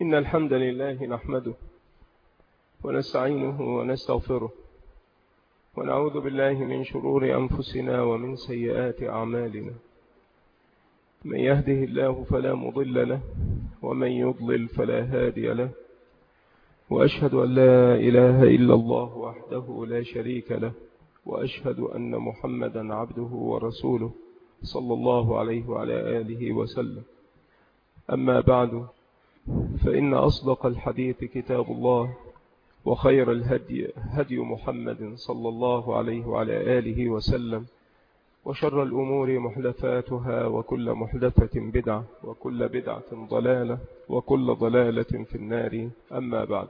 إن الحمد لله نحمده ونستعينه ونستغفره ونعوذ بالله من شرور أنفسنا ومن سيئات أعمالنا. من يهده الله فلا مضل له ومن يضلل فلا هادي له، وأشهد أن لا إله إلا الله وحده لا شريك له، وأشهد أن محمدا عبده ورسوله صلى الله عليه وعلى آله وسلم. أما بعد، فإن أصدق الحديث كتاب الله، وخير الهدي هدي محمد صلى الله عليه وعلى آله وسلم، وشر الأمور محدثاتها، وكل محدثة بدعة، وكل بدعة ضلالة، وكل ضلالة في النار. أما بعد،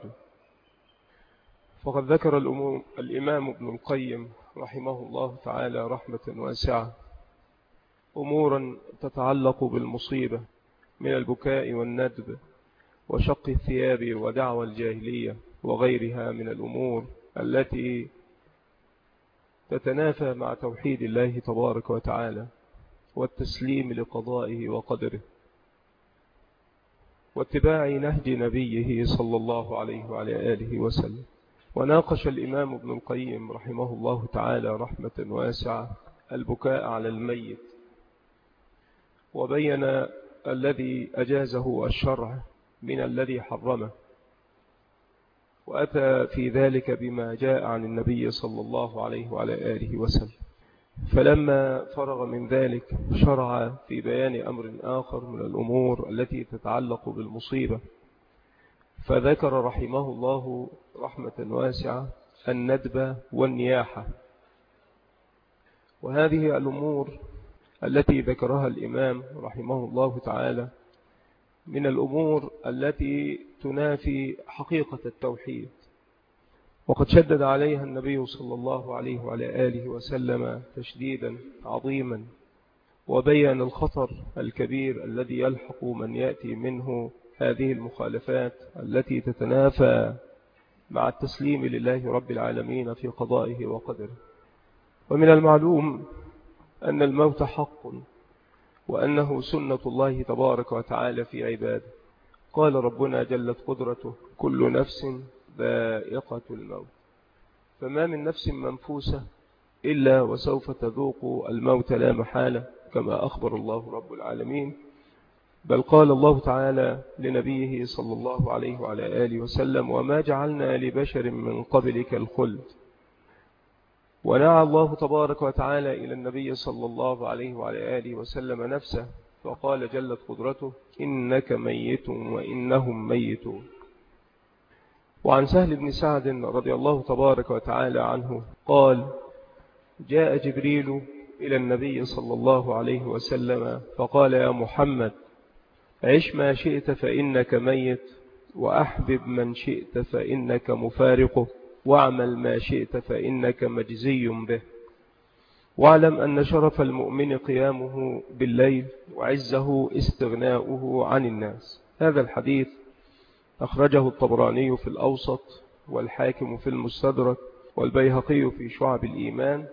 فقد ذكر الإمام ابن القيم رحمه الله تعالى رحمة واسعة أمورا تتعلق بالمصيبة من البكاء والندب وشق الثياب ودعوى الجاهلية وغيرها من الأمور التي تتنافى مع توحيد الله تبارك وتعالى والتسليم لقضائه وقدره واتباع نهج نبيه صلى الله عليه وعلى آله وسلم. وناقش الإمام ابن القيم رحمه الله تعالى رحمة واسعة البكاء على الميت، وبين الذي أجازه الشرع من الذي حرمه، وأتى في ذلك بما جاء عن النبي صلى الله عليه وعلى آله وسلم. فلما فرغ من ذلك شرع في بيان أمر آخر من الأمور التي تتعلق بالمصيبة، فذكر رحمه الله رحمة واسعة الندب والنياحة. وهذه الأمور التي ذكرها الإمام رحمه الله تعالى من الأمور التي تنافي حقيقة التوحيد، وقد شدد عليها النبي صلى الله عليه وعلى آله وسلم تشديدا عظيما، وبيّن الخطر الكبير الذي يلحق من يأتي منه هذه المخالفات التي تتنافى مع التسليم لله رب العالمين في قضائه وقدره. ومن المعلوم أن الموت حق، وأنه سنة الله تبارك وتعالى في عباده. قال ربنا جلت قدرته: كل نفس ذائقة الموت، فما من نفس منفوسة إلا وسوف تذوق الموت لا محالة، كما أخبر الله رب العالمين. بل قال الله تعالى لنبيه صلى الله عليه وعلى آله وسلم: وما جعلنا لبشر من قبلك الخلد. ونعى الله تبارك وتعالى إلى النبي صلى الله عليه وعلى آله وسلم نفسه، فقال جلت قدرته: إنك ميت وإنهم ميتون. وعن سهل بن سعد رضي الله تبارك وتعالى عنه قال: جاء جبريل إلى النبي صلى الله عليه وسلم فقال: يا محمد، عش ما شئت فإنك ميت، وأحبب من شئت فإنك مفارقه، واعمل ما شئت فإنك مجزي به، واعلم أن شرف المؤمن قيامه بالليل، وعزه استغناؤه عن الناس. هذا الحديث أخرجه الطبراني في الأوسط، والحاكم في المستدرك، والبيهقي في شعب الإيمان،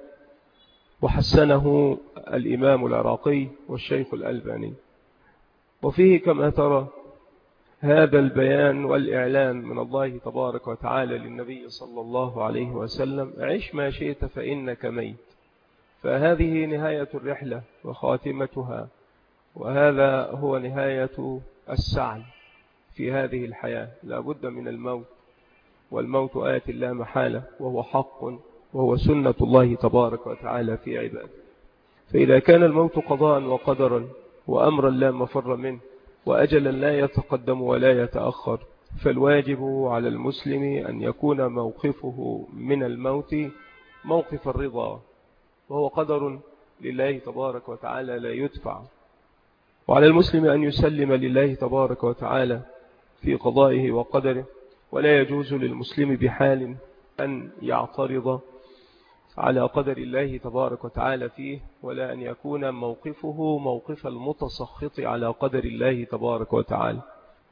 وحسنه الإمام العراقي والشيخ الألباني. وفيه كما ترى هذا البيان والإعلان من الله تبارك وتعالى للنبي صلى الله عليه وسلم: عش ما شئت فإنك ميت. فهذه نهاية الرحلة وخاتمتها، وهذا هو نهاية السعي في هذه الحياة. لا بد من الموت، والموت آت لا محالة، وهو حق، وهو سنة الله تبارك وتعالى في عباده. فإذا كان الموت قضاء وقدرا وأمرا لا مفر منه، وأجلا لا يتقدم ولا يتأخر، فالواجب على المسلم أن يكون موقفه من الموت موقف الرضا، وهو قدر لله تبارك وتعالى لا يدفع. وعلى المسلم أن يسلم لله تبارك وتعالى في قضائه وقدره، ولا يجوز للمسلم بحال أن يعترض على قدر الله تبارك وتعالى فيه، ولا أن يكون موقفه موقف المتسخط على قدر الله تبارك وتعالى،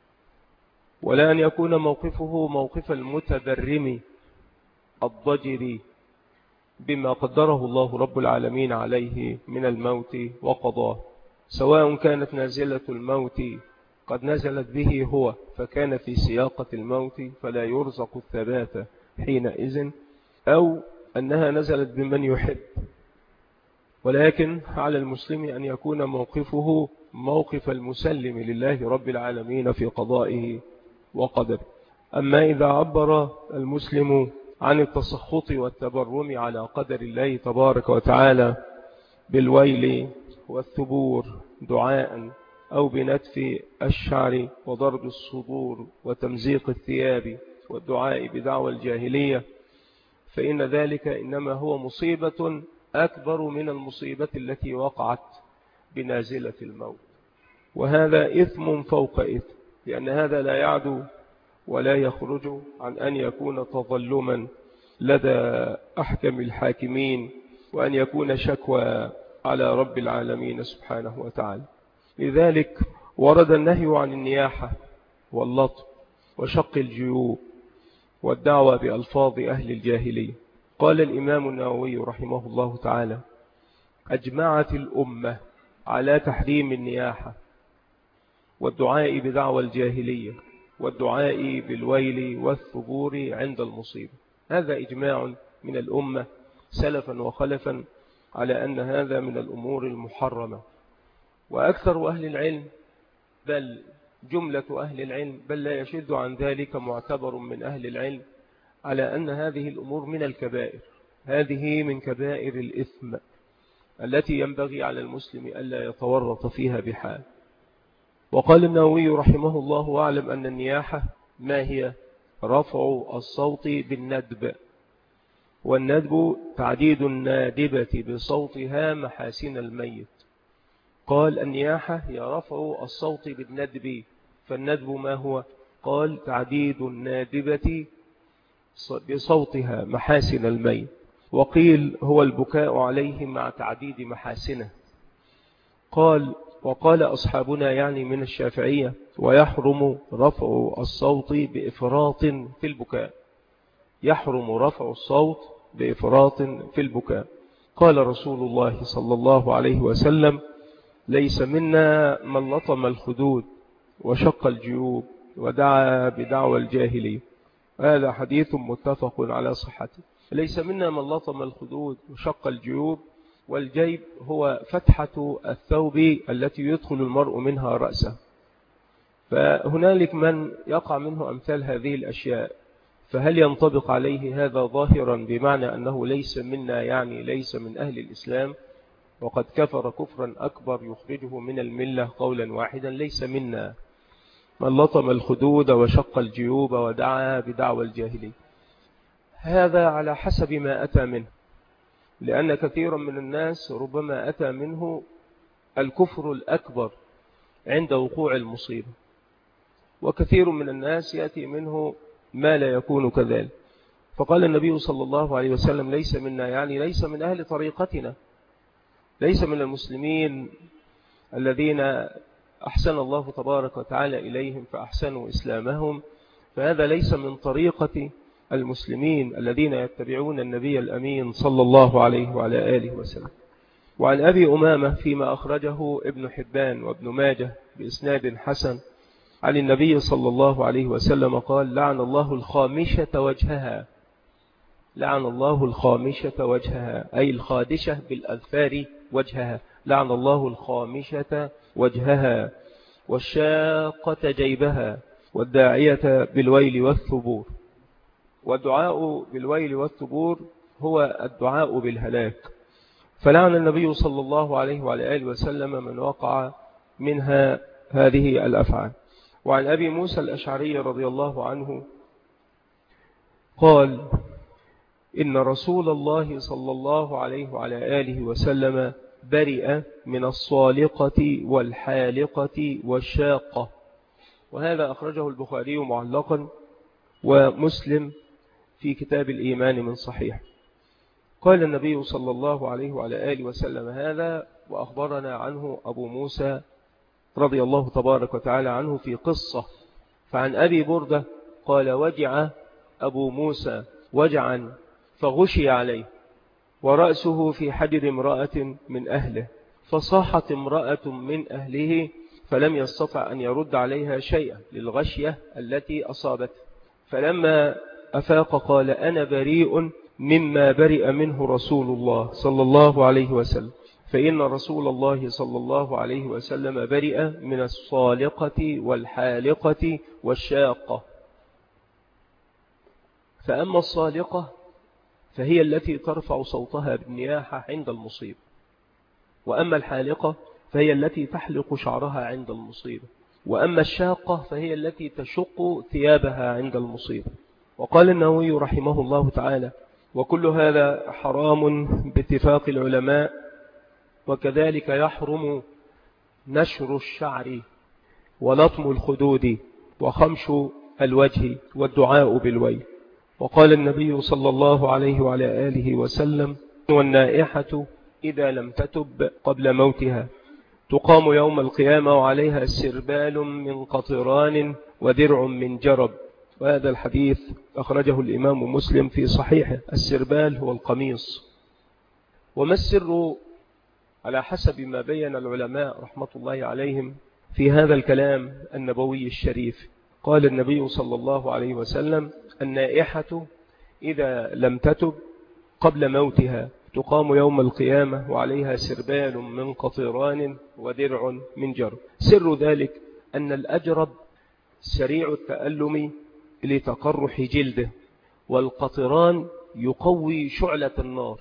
ولا أن يكون موقفه موقف المتدرم الضجر بما قدره الله رب العالمين عليه من الموت وقضاه، سواء كانت نازلة الموت قد نزلت به هو فكان في سياقة الموت فلا يرزق الثبات حينئذ، أو أنها نزلت بمن يحب. ولكن على المسلم أن يكون موقفه موقف المسلم لله رب العالمين في قضائه وقدره. أما إذا عبر المسلم عن التسخط والتبرم على قدر الله تبارك وتعالى بالويل والثبور دعاء، أو بنتف الشعر وضرب الصدور وتمزيق الثياب والدعاء بدعوى الجاهلية، فإن ذلك إنما هو مصيبة أكبر من المصيبة التي وقعت بنازلة الموت، وهذا إثم فوق إثم، لأن هذا لا يعدو ولا يخرج عن أن يكون تظلما لدى أحكم الحاكمين، وأن يكون شكوى على رب العالمين سبحانه وتعالى. لذلك ورد النهي عن النياحة واللطم وشق الجيوب والدعوة بألفاظ أهل الجاهلية. قال الإمام النووي رحمه الله تعالى: أجمعت الأمة على تحريم النياحة والدعاء بدعوى الجاهلية والدعاء بالويل والثبور عند المصيبة. هذا إجماع من الأمة سلفا وخلفا على أن هذا من الأمور المحرمة. وأكثر أهل العلم، بل جملة أهل العلم، بل لا يشد عن ذلك معتبر من أهل العلم، على أن هذه الأمور من الكبائر، هذه من كبائر الإثم التي ينبغي على المسلم ألا يتورط فيها بحال. وقال النووي رحمه الله: واعلم أن النياحة ما هي؟ رفع الصوت بالندب، والندب تعديد النادبة بصوتها محاسن الميت. قال: النياحة هي رفع الصوت بالندب، فالندب ما هو؟ قال: تعديد النادبة بصوتها محاسن الميت. وقيل: هو البكاء عليه مع تعديد محاسنه. قال: وقال أصحابنا يعني من الشافعية: ويحرم رفع الصوت بإفراط في البكاء، يحرم رفع الصوت بإفراط في البكاء. قال رسول الله صلى الله عليه وسلم: ليس منا من لطم الخدود وشق الجيوب ودعا بدعوى الجاهلية. هذا حديث متفق على صحته. ليس منا من لطم الخدود وشق الجيوب، والجيب هو فتحة الثوب التي يدخل المرء منها رأسه، فهنالك من يقع منه أمثال هذه الأشياء، فهل ينطبق عليه هذا ظاهرا بمعنى أنه ليس منا، يعني ليس من أهل الإسلام وقد كفر كفرا أكبر يخرجه من الملة قولا واحدا؟ ليس منا من لطم الخدود وشق الجيوب ودعا بدعوى الجاهلية. هذا على حسب ما أتى منه، لأن كثيرا من الناس ربما أتى منه الكفر الأكبر عند وقوع المصيبة، وكثير من الناس يأتي منه ما لا يكون كذلك. فقال النبي صلى الله عليه وسلم: ليس منا، يعني ليس من أهل طريقتنا، ليس من المسلمين الذين أحسن الله تبارك وتعالى إليهم فأحسنوا إسلامهم، فهذا ليس من طريقة المسلمين الذين يتبعون النبي الأمين صلى الله عليه وعلى آله وسلم. وعن أبي أمامة فيما أخرجه ابن حبان وابن ماجه بإسناد حسن عن النبي صلى الله عليه وسلم قال: لعن الله الخامشة وجهها، لعن الله الخامشة وجهها، أي الخادشة بالأذفار وجهها، لعن الله الخامشة وجهها، والشاقة جيبها، والداعية بالويل والثبور. والدعاء بالويل والثبور هو الدعاء بالهلاك، فلعن النبي صلى الله عليه وعلى آله وسلم من وقع منها هذه الأفعال. وعن أبي موسى الأشعري رضي الله عنه قال: إن رسول الله صلى الله عليه وعلى آله وسلم برئ من الصالقة والحالقة والشاقة. وهذا أخرجه البخاري معلقا ومسلم في كتاب الإيمان من صحيح. قال النبي صلى الله عليه وعلى آله وسلم هذا، وأخبرنا عنه أبو موسى رضي الله تبارك وتعالى عنه في قصة. فعن أبي بردة قال: وجع أبو موسى وجعا فغشي عليه، ورأسه في حجر امرأة من أهله، فصاحت امرأة من أهله فلم يستطع أن يرد عليها شيئا للغشية التي أصابته. فلما أفاق قال أنا بريء مما برئ منه رسول الله صلى الله عليه وسلم، فإن رسول الله صلى الله عليه وسلم برئ من الصالقة والحالقة والشاقة. فأما الصالقة فهي التي ترفع صوتها بالنياحة عند المصيبة، وأما الحالقة فهي التي تحلق شعرها عند المصيبة، وأما الشاقة فهي التي تشق ثيابها عند المصيبة. وقال النووي رحمه الله تعالى: وكل هذا حرام باتفاق العلماء، وكذلك يحرم نشر الشعر ولطم الخدود وخمش الوجه والدعاء بالويل. وقال النبي صلى الله عليه وعلى آله وسلم: والنائحة إذا لم تتب قبل موتها تقام يوم القيامة وعليها سربال من قطران ودرع من جرب. وهذا الحديث أخرجه الإمام مسلم في صحيحه. السربال هو القميص. وما السر على حسب ما بين العلماء رحمة الله عليهم في هذا الكلام النبوي الشريف؟ قال النبي صلى الله عليه وسلم: النائحة إذا لم تتب قبل موتها تقام يوم القيامة وعليها سربال من قطران ودرع من جرب. سر ذلك أن الأجرب سريع التألم لتقرح جلده، والقطران يقوي شعلة النار.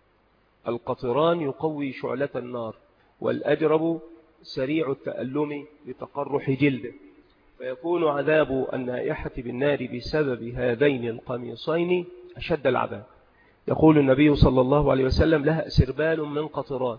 القطران يقوي شعلة النار، والأجرب سريع التألم لتقرح جلده، فيكون عذاب النائحة بالنار بسبب هذين القميصين أشد العذاب. يقول النبي صلى الله عليه وسلم: لها سربال من قطران،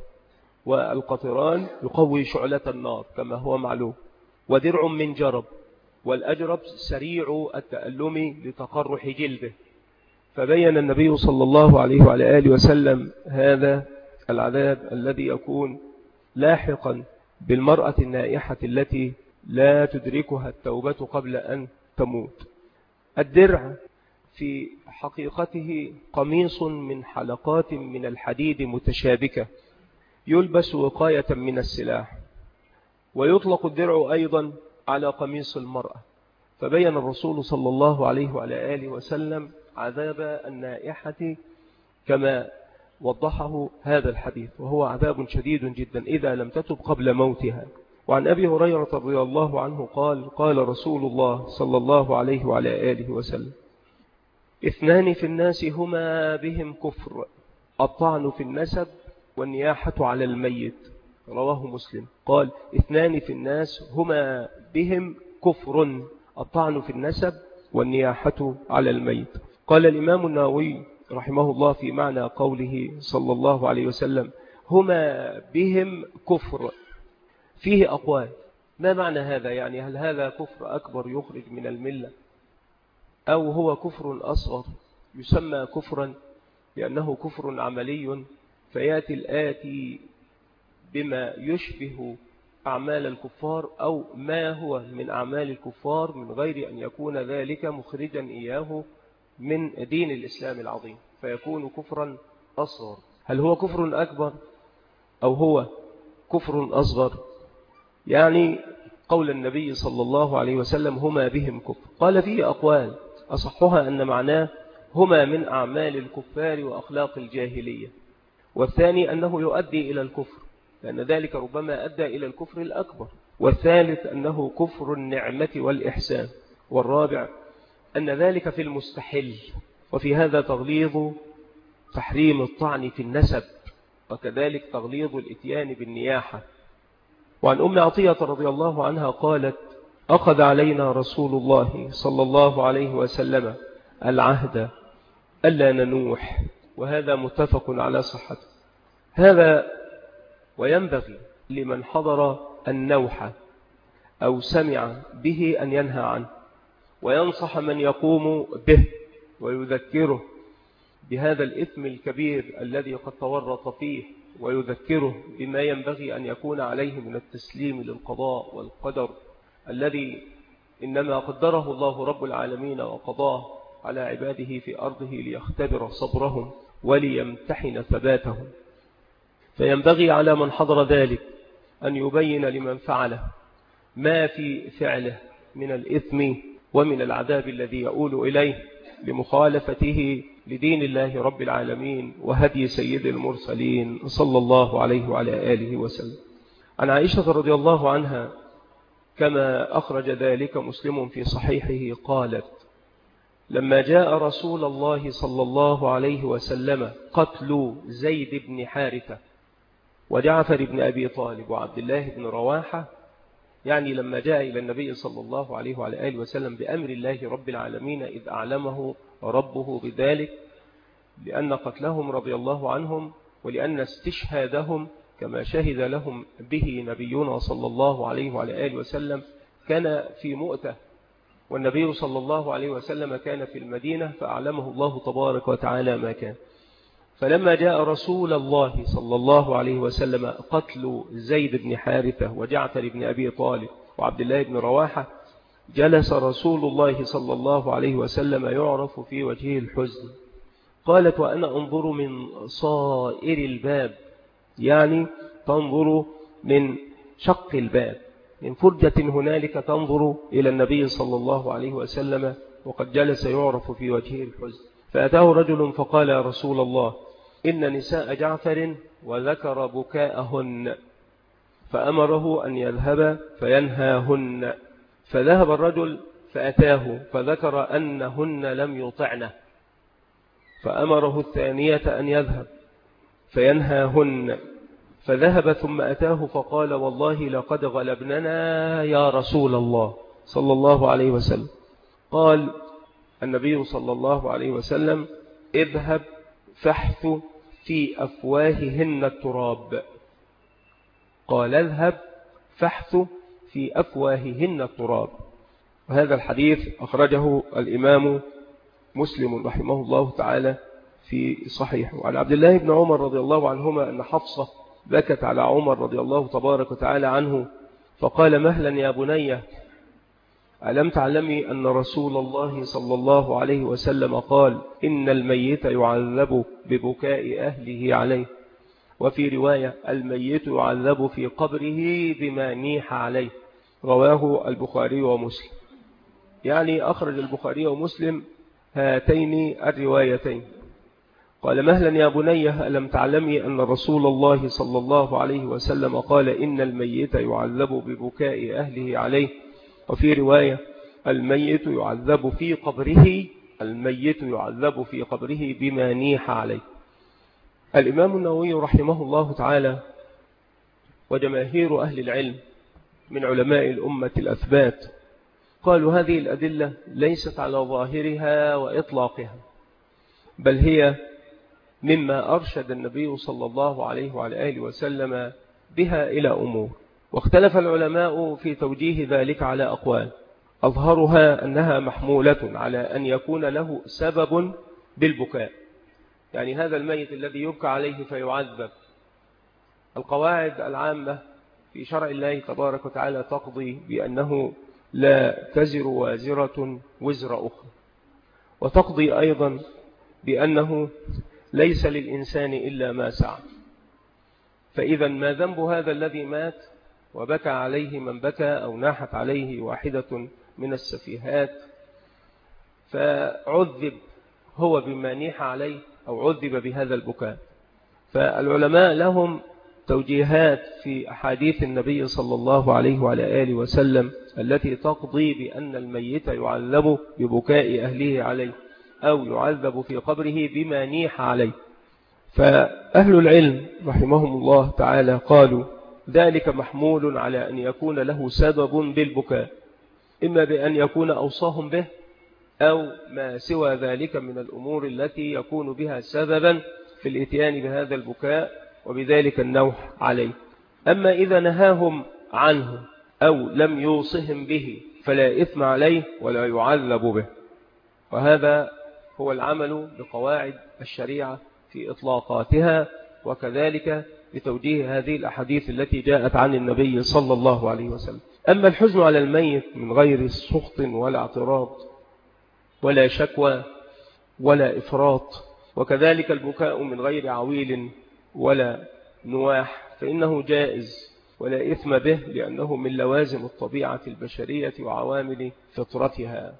والقطران يقوي شعلة النار كما هو معلوم، ودرع من جرب، والأجرب سريع التألم لتقرح جلده. فبين النبي صلى الله عليه وعلى آله وسلم هذا العذاب الذي يكون لاحقا بالمرأة النائحة التي لا تدركها التوبة قبل أن تموت. الدرع في حقيقته قميص من حلقات من الحديد متشابكة يلبس وقاية من السلاح، ويطلق الدرع أيضا على قميص المرأة. فبين الرسول صلى الله عليه وعلى آله وسلم عذاب النائحة كما وضحه هذا الحديث، وهو عذاب شديد جدا إذا لم تتب قبل موتها. وعن أبي هريرة رضي الله عنه قال: قال رسول الله صلى الله عليه وعلى آله وسلم: اثنان في الناس هما بهم كفر، الطعن في النسب والنياحة على الميت. رواه مسلم. قال: اثنان في الناس هما بهم كفر، الطعن في النسب والنياحة على الميت. قال الإمام النووي رحمه الله في معنى قوله صلى الله عليه وسلم: هما بهم كفر، فيه أقوال. ما معنى هذا؟ يعني هل هذا كفر أكبر يخرج من الملة، أو هو كفر أصغر يسمى كفرا لأنه كفر عملي، فيأتي الآتي بما يشبه أعمال الكفار أو ما هو من أعمال الكفار من غير أن يكون ذلك مخرجا إياه من دين الإسلام العظيم، فيكون كفرا أصغر. هل هو كفر أكبر أو هو كفر أصغر؟ يعني قول النبي صلى الله عليه وسلم: هما بهم كفر، قال فيه أقوال، أصحها أن معناه هما من أعمال الكفار وأخلاق الجاهلية، والثاني أنه يؤدي إلى الكفر لأن ذلك ربما أدى إلى الكفر الأكبر، والثالث أنه كفر النعمة والإحسان، والرابع أن ذلك في المستحل. وفي هذا تغليظ تحريم الطعن في النسب، وكذلك تغليظ الإتيان بالنياحة. وعن أم عطية رضي الله عنها قالت: أخذ علينا رسول الله صلى الله عليه وسلم العهد ألا ننوح، وهذا متفق على صحته. هذا وينبغي لمن حضر النوح أو سمع به أن ينهى عنه، وينصح من يقوم به ويذكره بهذا الإثم الكبير الذي قد تورط فيه، ويذكره بما ينبغي أن يكون عليه من التسليم للقضاء والقدر الذي إنما قدره الله رب العالمين وقضاه على عباده في أرضه ليختبر صبرهم وليمتحن ثباتهم. فينبغي على من حضر ذلك أن يبين لمن فعله ما في فعله من الإثم ومن العذاب الذي يؤول إليه لمخالفته لدين الله رب العالمين وهدي سيد المرسلين صلى الله عليه وعلى آله وسلم. عن عائشة رضي الله عنها كما أخرج ذلك مسلم في صحيحه قالت: لما جاء رسول الله صلى الله عليه وسلم قتل زيد بن حارثة وجعفر بن أبي طالب وعبد الله بن رواحة، يعني لما جاء إلى النبي صلى الله عليه وعلى آله وسلم بأمر الله رب العالمين إذ أعلمه ربه بذلك، لأن قتلهم رضي الله عنهم ولأن استشهادهم كما شهد لهم به نبينا صلى الله عليه وعلى آله وسلم كان في مؤتة، والنبي صلى الله عليه وسلم كان في المدينة فأعلمه الله تبارك وتعالى ما كان. فلما جاء رسول الله صلى الله عليه وسلم قتل زيد بن حارثة وجعفر بن أبي طالب وعبد الله بن رواحة، جلس رسول الله صلى الله عليه وسلم يعرف في وجهه الحزن. قالت: وأنا أنظر من صائر الباب، يعني تنظر من شق الباب، من فرجة هنالك تنظر إلى النبي صلى الله عليه وسلم وقد جلس يعرف في وجهه الحزن. فأتاه رجل فقال: يا رسول الله، إن نساء جعفر وذكر بكاءهن، فأمره أن يذهب فينهاهن. فذهب الرجل فأتاه فذكر أنهن لم يطعنه، فأمره الثانية أن يذهب فينهاهن. فذهب ثم أتاه فقال: والله لقد غلبننا يا رسول الله صلى الله عليه وسلم. قال النبي صلى الله عليه وسلم: اذهب فاحث في أفواههن التراب. قال: اذهب فاحث في أفواههن التراب. وهذا الحديث أخرجه الإمام مسلم رحمه الله تعالى في صحيحه. وعن عبد الله بن عمر رضي الله عنهما أن حفصة بكت على عمر رضي الله تبارك وتعالى عنه فقال: مهلا يا بني، ألم تعلمي أن رسول الله صلى الله عليه وسلم قال: إن الميت يعذب ببكاء أهله عليه، وفي رواية: الميت يعذب في قبره بما نيح عليه. رواه البخاري ومسلم. يعني أخرج البخاري ومسلم هاتين الروايتين. قال: مهلا يا بني، ألم تعلمي أن رسول الله صلى الله عليه وسلم قال: إن الميت يعذب ببكاء أهله عليه، وفي رواية: الميت يعذب في قبره، الميت يعذب في قبره بما نيح عليه. الإمام النووي رحمه الله تعالى وجماهير أهل العلم من علماء الأمة الأثبات قالوا: هذه الأدلة ليست على ظاهرها وإطلاقها، بل هي مما أرشد النبي صلى الله عليه وعلى آله وسلم بها إلى أمور. واختلف العلماء في توجيه ذلك على أقوال، أظهرها أنها محمولة على أن يكون له سبب بالبكاء، يعني هذا الميت الذي يبكى عليه فيعذب. القواعد العامة في شرع الله تبارك وتعالى تقضي بأنه لا تزر وازرة وزر أخرى، وتقضي أيضا بأنه ليس للإنسان إلا ما سعى. فإذا ما ذنب هذا الذي مات وبكى عليه من بكى أو ناحت عليه واحدة من السفيهات فعذب هو بما نيح عليه أو عذب بهذا البكاء؟ فالعلماء لهم توجيهات في أحاديث النبي صلى الله عليه وعلى آله وسلم التي تقضي بأن الميت يعذب ببكاء أهله عليه أو يعذب في قبره بما نيح عليه. فأهل العلم رحمهم الله تعالى قالوا: ذلك محمول على أن يكون له سبب بالبكاء، إما بأن يكون أوصاهم به أو ما سوى ذلك من الأمور التي يكون بها سببا في الاتيان بهذا البكاء وبذلك النوح عليه. أما إذا نهاهم عنه أو لم يوصهم به فلا إثم عليه ولا يعذب به. وهذا هو العمل بقواعد الشريعة في إطلاقاتها، وكذلك بتوجيه هذه الأحاديث التي جاءت عن النبي صلى الله عليه وسلم. أما الحزن على الميت من غير سخط ولا اعتراض ولا شكوى ولا إفراط، وكذلك البكاء من غير عويل ولا نواح، فإنه جائز ولا إثم به لأنه من لوازم الطبيعة البشرية وعوامل فطرتها.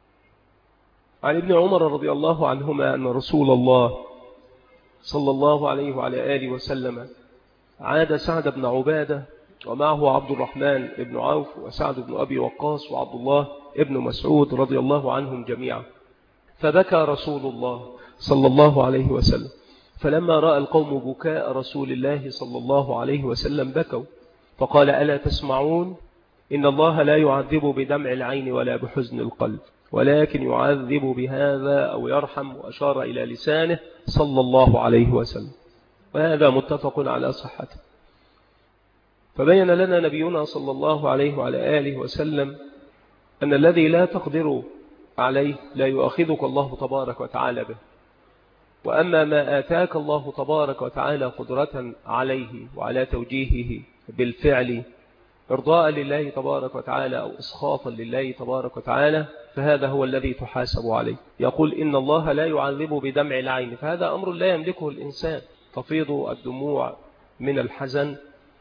عن ابن عمر رضي الله عنهما أن رسول الله صلى الله عليه وعلى آله وسلم عاد سعد بن عبادة ومعه عبد الرحمن بن عوف وسعد بن أبي وقاص وعبد الله بن مسعود رضي الله عنهم جميعا، فبكى رسول الله صلى الله عليه وسلم، فلما رأى القوم بكاء رسول الله صلى الله عليه وسلم بكوا، فقال: ألا تسمعون؟ إن الله لا يعذب بدمع العين ولا بحزن القلب، ولكن يعذب بهذا أو يرحم، وأشار إلى لسانه صلى الله عليه وسلم، وهذا متفق على صحته. فبين لنا نبينا صلى الله عليه وعلى آله وسلم أن الذي لا تقدر عليه لا يؤاخذك الله تبارك وتعالى به، وأما ما آتاك الله تبارك وتعالى قدرة عليه وعلى توجيهه بالفعل إرضاء لله تبارك وتعالى أو إسخاطا لله تبارك وتعالى، فهذا هو الذي تحاسب عليه. يقول: إن الله لا يعذب بدمع العين، فهذا أمر لا يملكه الإنسان، تفيض الدموع من الحزن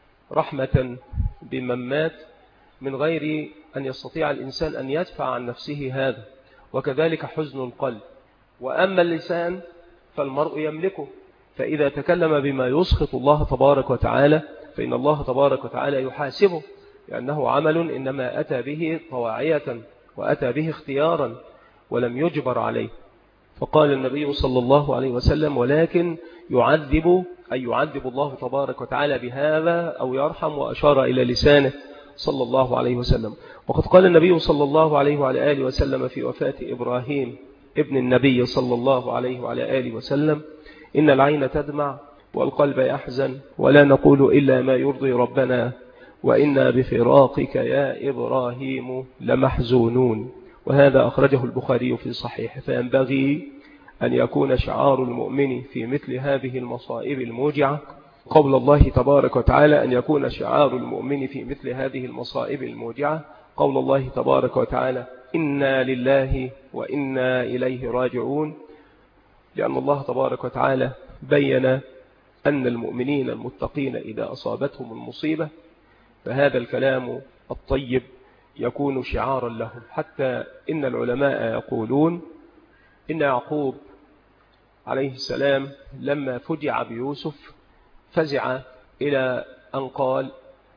رحمة بمن مات من غير أن يستطيع الإنسان أن يدفع عن نفسه هذا، وكذلك حزن القلب. وأما اللسان فالمرء يملكه، فإذا تكلم بما يسخط الله تبارك وتعالى فإن الله تبارك وتعالى يحاسبه، لأنه عمل إنما أتى به طواعية وأتى به اختيارا ولم يجبر عليه. فقال النبي صلى الله عليه وسلم: ولكن يعذب، أي يعذب الله تبارك وتعالى بهذا أو يرحم، وأشار إلى لسانه صلى الله عليه وسلم. وقد قال النبي صلى الله عليه وعلى آله وسلم في وفاة إبراهيم ابن النبي صلى الله عليه وعلى آله وسلم: إن العين تدمع والقلب يحزن ولا نقول إلا ما يرضي ربنا وإنا بفراقك يا إبراهيم لمحزونون. وهذا أخرجه البخاري في صحيح. فينبغي أن يكون شعار المؤمن في مثل هذه المصائب الموجعة قول الله تبارك وتعالى، أن يكون شعار المؤمن في مثل هذه المصائب الموجعة قول الله تبارك وتعالى: إنا لله وإنا إليه راجعون. لأن الله تبارك وتعالى بين أن المؤمنين المتقين إذا أصابتهم المصيبة فهذا الكلام الطيب يكون شعارا لهم. حتى إن العلماء يقولون إن يعقوب عليه السلام لما فجع بيوسف فزع إلى أن قال: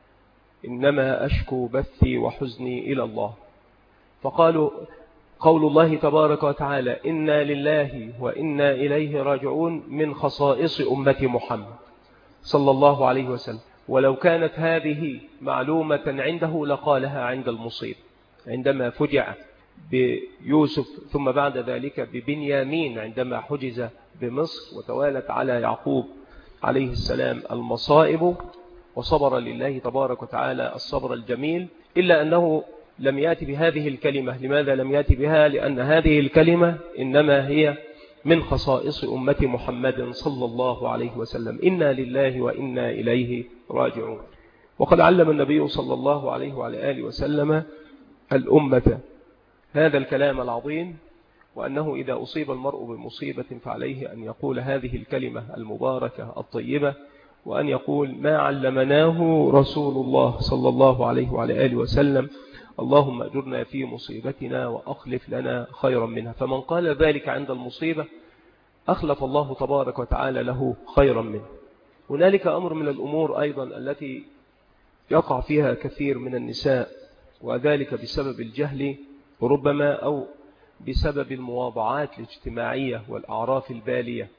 إنما أشكو بثي وحزني إلى الله. فقالوا قول الله تبارك وتعالى إنا لله وإنا إليه راجعون من خصائص أمة محمد صلى الله عليه وسلم، ولو كانت هذه معلومة عنده لقالها عند المصيبة، عندما فجع بيوسف ثم بعد ذلك ببنيامين عندما حجز بمصر، وتوالت على يعقوب عليه السلام المصائب وصبر لله تبارك وتعالى الصبر الجميل، إلا أنه لم يأتي بهذه الكلمة. لماذا لم يأتي بها؟ لأن هذه الكلمة إنما هي من خصائص أمة محمد صلى الله عليه وسلم: إنا لله وإنا إليه راجعون. وقد علم النبي صلى الله عليه وعلى آله وسلم الأمة هذا الكلام العظيم، وأنه إذا أصيب المرء بمصيبة فعليه أن يقول هذه الكلمة المباركة الطيبة، وأن يقول ما علمناه رسول الله صلى الله عليه وعلى آله وسلم: اللهم أجرنا في مصيبتنا وأخلف لنا خيرا منها. فمن قال ذلك عند المصيبة أخلف الله تبارك وتعالى له خيرا منه. هنالك أمر من الأمور أيضا التي يقع فيها كثير من النساء، وذلك بسبب الجهل وربما أو بسبب المواضعات الاجتماعية والأعراف البالية،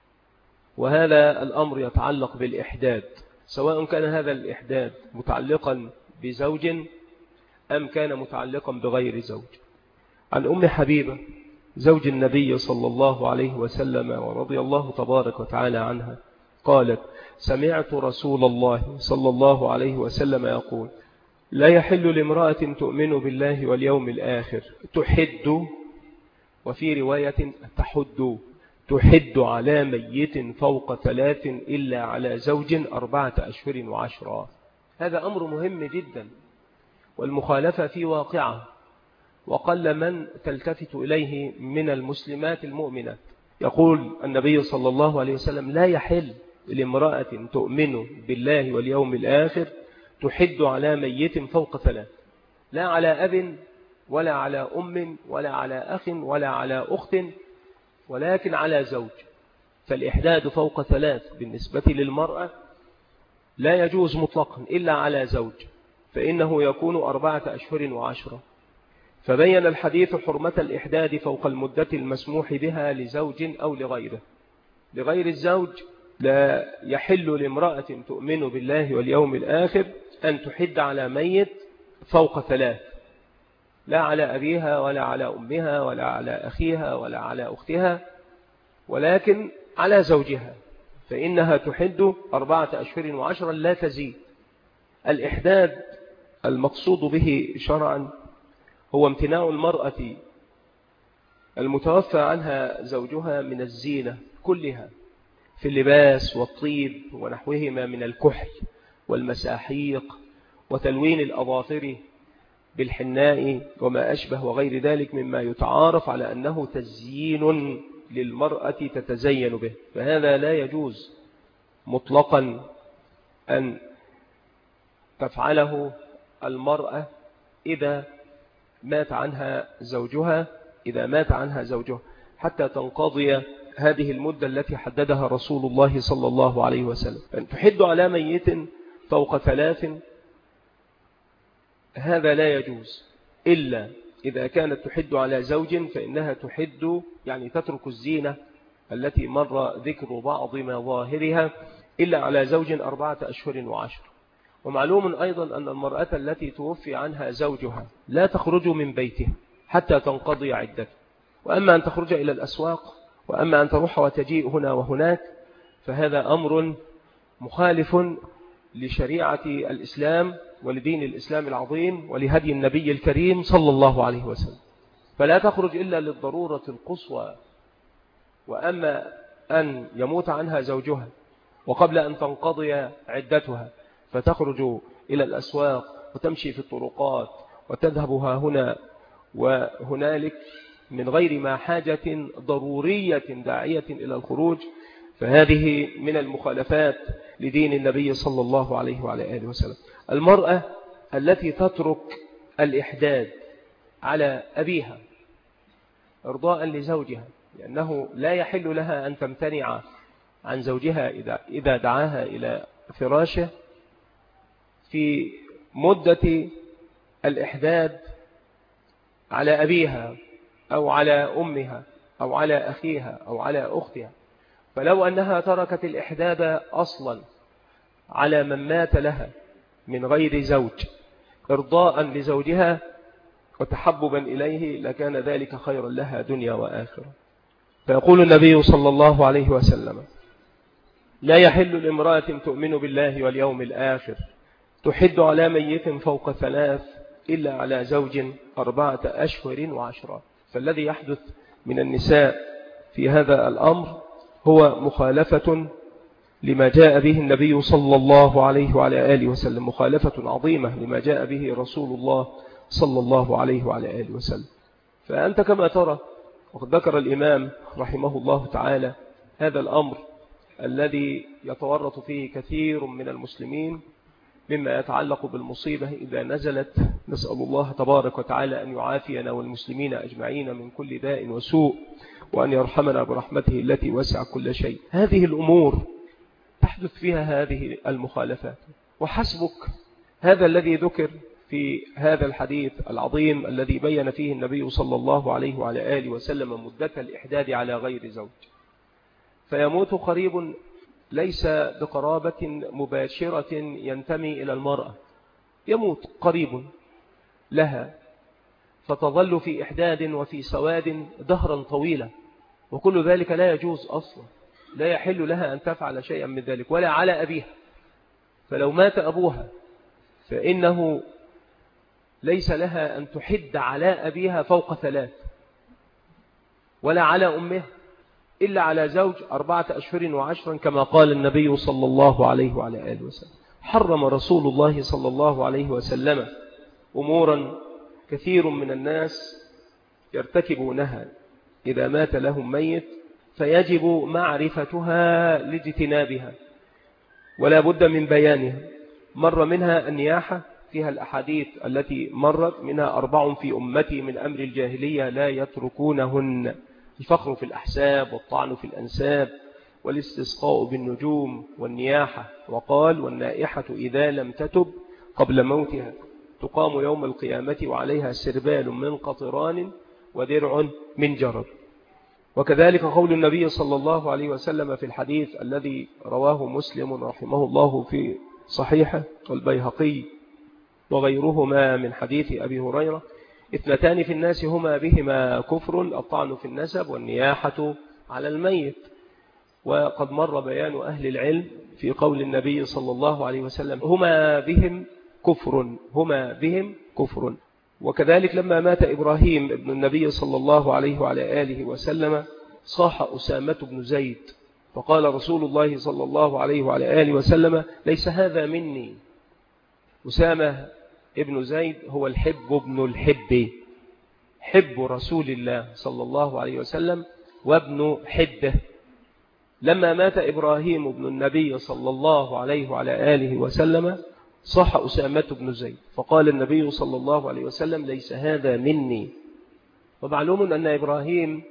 وهذا الأمر يتعلق بالإحداد، سواء كان هذا الإحداد متعلقا بزوج أم كان متعلقا بغير زوج. عن أم حبيبة زوج النبي صلى الله عليه وسلم ورضي الله تبارك وتعالى عنها قالت: سمعت رسول الله صلى الله عليه وسلم يقول: لا يحل لامرأة تؤمن بالله واليوم الآخر تحد، وفي رواية تحد على ميت فوق 3 إلا على زوج 4 أشهر و10. هذا أمر مهم جدا، والمخالفة في واقعه، وقل من تلتفت إليه من المسلمات المؤمنات. يقول النبي صلى الله عليه وسلم: لا يحل لامرأة تؤمن بالله واليوم الآخر تحد على ميت فوق 3، لا على أب ولا على أم ولا على أخ ولا على أخت، ولكن على زوج. فالإحداد فوق 3 بالنسبة للمرأة لا يجوز مطلقا إلا على زوج، فإنه يكون 4 أشهر و10. فبين الحديث حرمة الإحداد فوق المدة المسموح بها لزوج أو لغيره. لغير الزوج لا يحل لامرأة تؤمن بالله واليوم الآخر أن تحد على ميت فوق 3، لا على أبيها ولا على أمها ولا على أخيها ولا على أختها، ولكن على زوجها، فإنها تحد 4 أشهر و10 لا تزيد. الإحداد المقصود به شرعا هو امتناع المرأة المتوفى عنها زوجها من الزينة كلها في اللباس والطيب ونحوهما من الكحل والمساحيق وتلوين الأظافر بالحناء وما أشبه وغير ذلك مما يتعارف على أنه تزيين للمرأة تتزين به، فهذا لا يجوز مطلقا أن تفعله المرأة إذا مات عنها زوجها حتى تنقضي هذه المدة التي حددها رسول الله صلى الله عليه وسلم. أن تحد على ميت فوق 3 هذا لا يجوز، إلا إذا كانت تحد على زوج فإنها تحد يعني تترك الزينة التي مر ذكر بعض مظاهرها إلا على زوج 4 أشهر و10. ومعلوم أيضا أن المرأة التي توفي عنها زوجها لا تخرج من بيته حتى تنقضي عدته، وأما أن تخرج إلى الأسواق وأما أن تروح وتجيء هنا وهناك فهذا أمر مخالف لشريعة الإسلام ولدين الإسلام العظيم ولهدي النبي الكريم صلى الله عليه وسلم، فلا تخرج إلا للضرورة القصوى. وأما أن يموت عنها زوجها وقبل أن تنقضي عدتها فتخرج إلى الأسواق وتمشي في الطرقات وتذهبها هنا وهنالك من غير ما حاجة ضرورية داعية إلى الخروج، فهذه من المخالفات لدين النبي صلى الله عليه وعلى آله وسلم. المرأة التي تترك الإحداد على أبيها إرضاء لزوجها، لأنه لا يحل لها أن تمتنع عن زوجها إذا دعاها إلى فراشه في مدة الإحداد على أبيها أو على أمها أو على أخيها أو على أختها. فلو أنها تركت الإحداد أصلا على من مات لها من غير زوج إرضاء لزوجها وتحببا إليه لكان ذلك خيرا لها دنيا وآخرة. فيقول النبي صلى الله عليه وسلم: لا يحل لامرأة تؤمن بالله واليوم الآخر تحد على ميت فوق 3 إلا على زوج 4 أشهر و10. فالذي يحدث من النساء في هذا الأمر هو مخالفة لما جاء به النبي صلى الله عليه وعلى آله وسلم، مخالفة عظيمة لما جاء به رسول الله صلى الله عليه وعلى آله وسلم. فأنت كما ترى وقد ذكر الإمام رحمه الله تعالى هذا الأمر الذي يتورط فيه كثير من المسلمين مما يتعلق بالمصيبة إذا نزلت، نسأل الله تبارك وتعالى أن يعافينا والمسلمين أجمعين من كل داء وسوء، وأن يرحمنا برحمته التي وسع كل شيء. هذه الأمور تحدث فيها هذه المخالفات، وحسبك هذا الذي ذكر في هذا الحديث العظيم الذي بين فيه النبي صلى الله عليه وعلى آله وسلم مدة الإحداد على غير زوج، فيموت قريب ليس بقرابة مباشرة ينتمي إلى المرأة، يموت قريب لها فتظل في إحداد وفي سواد دهرا طويلا، وكل ذلك لا يجوز أصلا، لا يحل لها أن تفعل شيئا من ذلك ولا على أبيها. فلو مات أبوها فإنه ليس لها أن تحد على أبيها فوق 3 ولا على أمها إلا على زوج 4 أشهر و10 كما قال النبي صلى الله عليه وعلى آله وسلم. حرم رسول الله صلى الله عليه وسلم أمورا كثير من الناس يرتكبونها إذا مات لهم ميت، فيجب معرفتها لاجتنابها ولا بد من بيانها. مر منها النياحة، فيها الأحاديث التي مرت منها 4 في أمتي من أمر الجاهلية لا يتركونهن: الفخر في الأحساب، والطعن في الأنساب، والاستسقاء بالنجوم، والنياحة. وقال: والنائحة إذا لم تتب قبل موتها تقام يوم القيامة وعليها سربال من قطران ودرع من جرب. وكذلك قول النبي صلى الله عليه وسلم في الحديث الذي رواه مسلم رحمه الله في صحيحه، والبيهقي وغيرهما، من حديث أبي هريرة: 2 في الناس هما بهما كفر: الطعن في النسب، والنياحة على الميت. وقد مر بيان أهل العلم في قول النبي صلى الله عليه وسلم: هما بهم كفر، هما بهم كفر. وكذلك لما مات إبراهيم ابن النبي صلى الله عليه وعلى آله وسلم صاح أسامة بن زيد، فقال رسول الله صلى الله عليه وعلى آله وسلم: ليس هذا مني. أسامة ابن زيد هو الحب ابن الحب، حب رسول الله صلى الله عليه وسلم وابن حبه. لما مات إبراهيم ابن النبي صلى الله عليه وعلى آله وسلم صح أسامة بن زيد، فقال النبي صلى الله عليه وسلم: ليس هذا مني. ومعلوم أن إبراهيم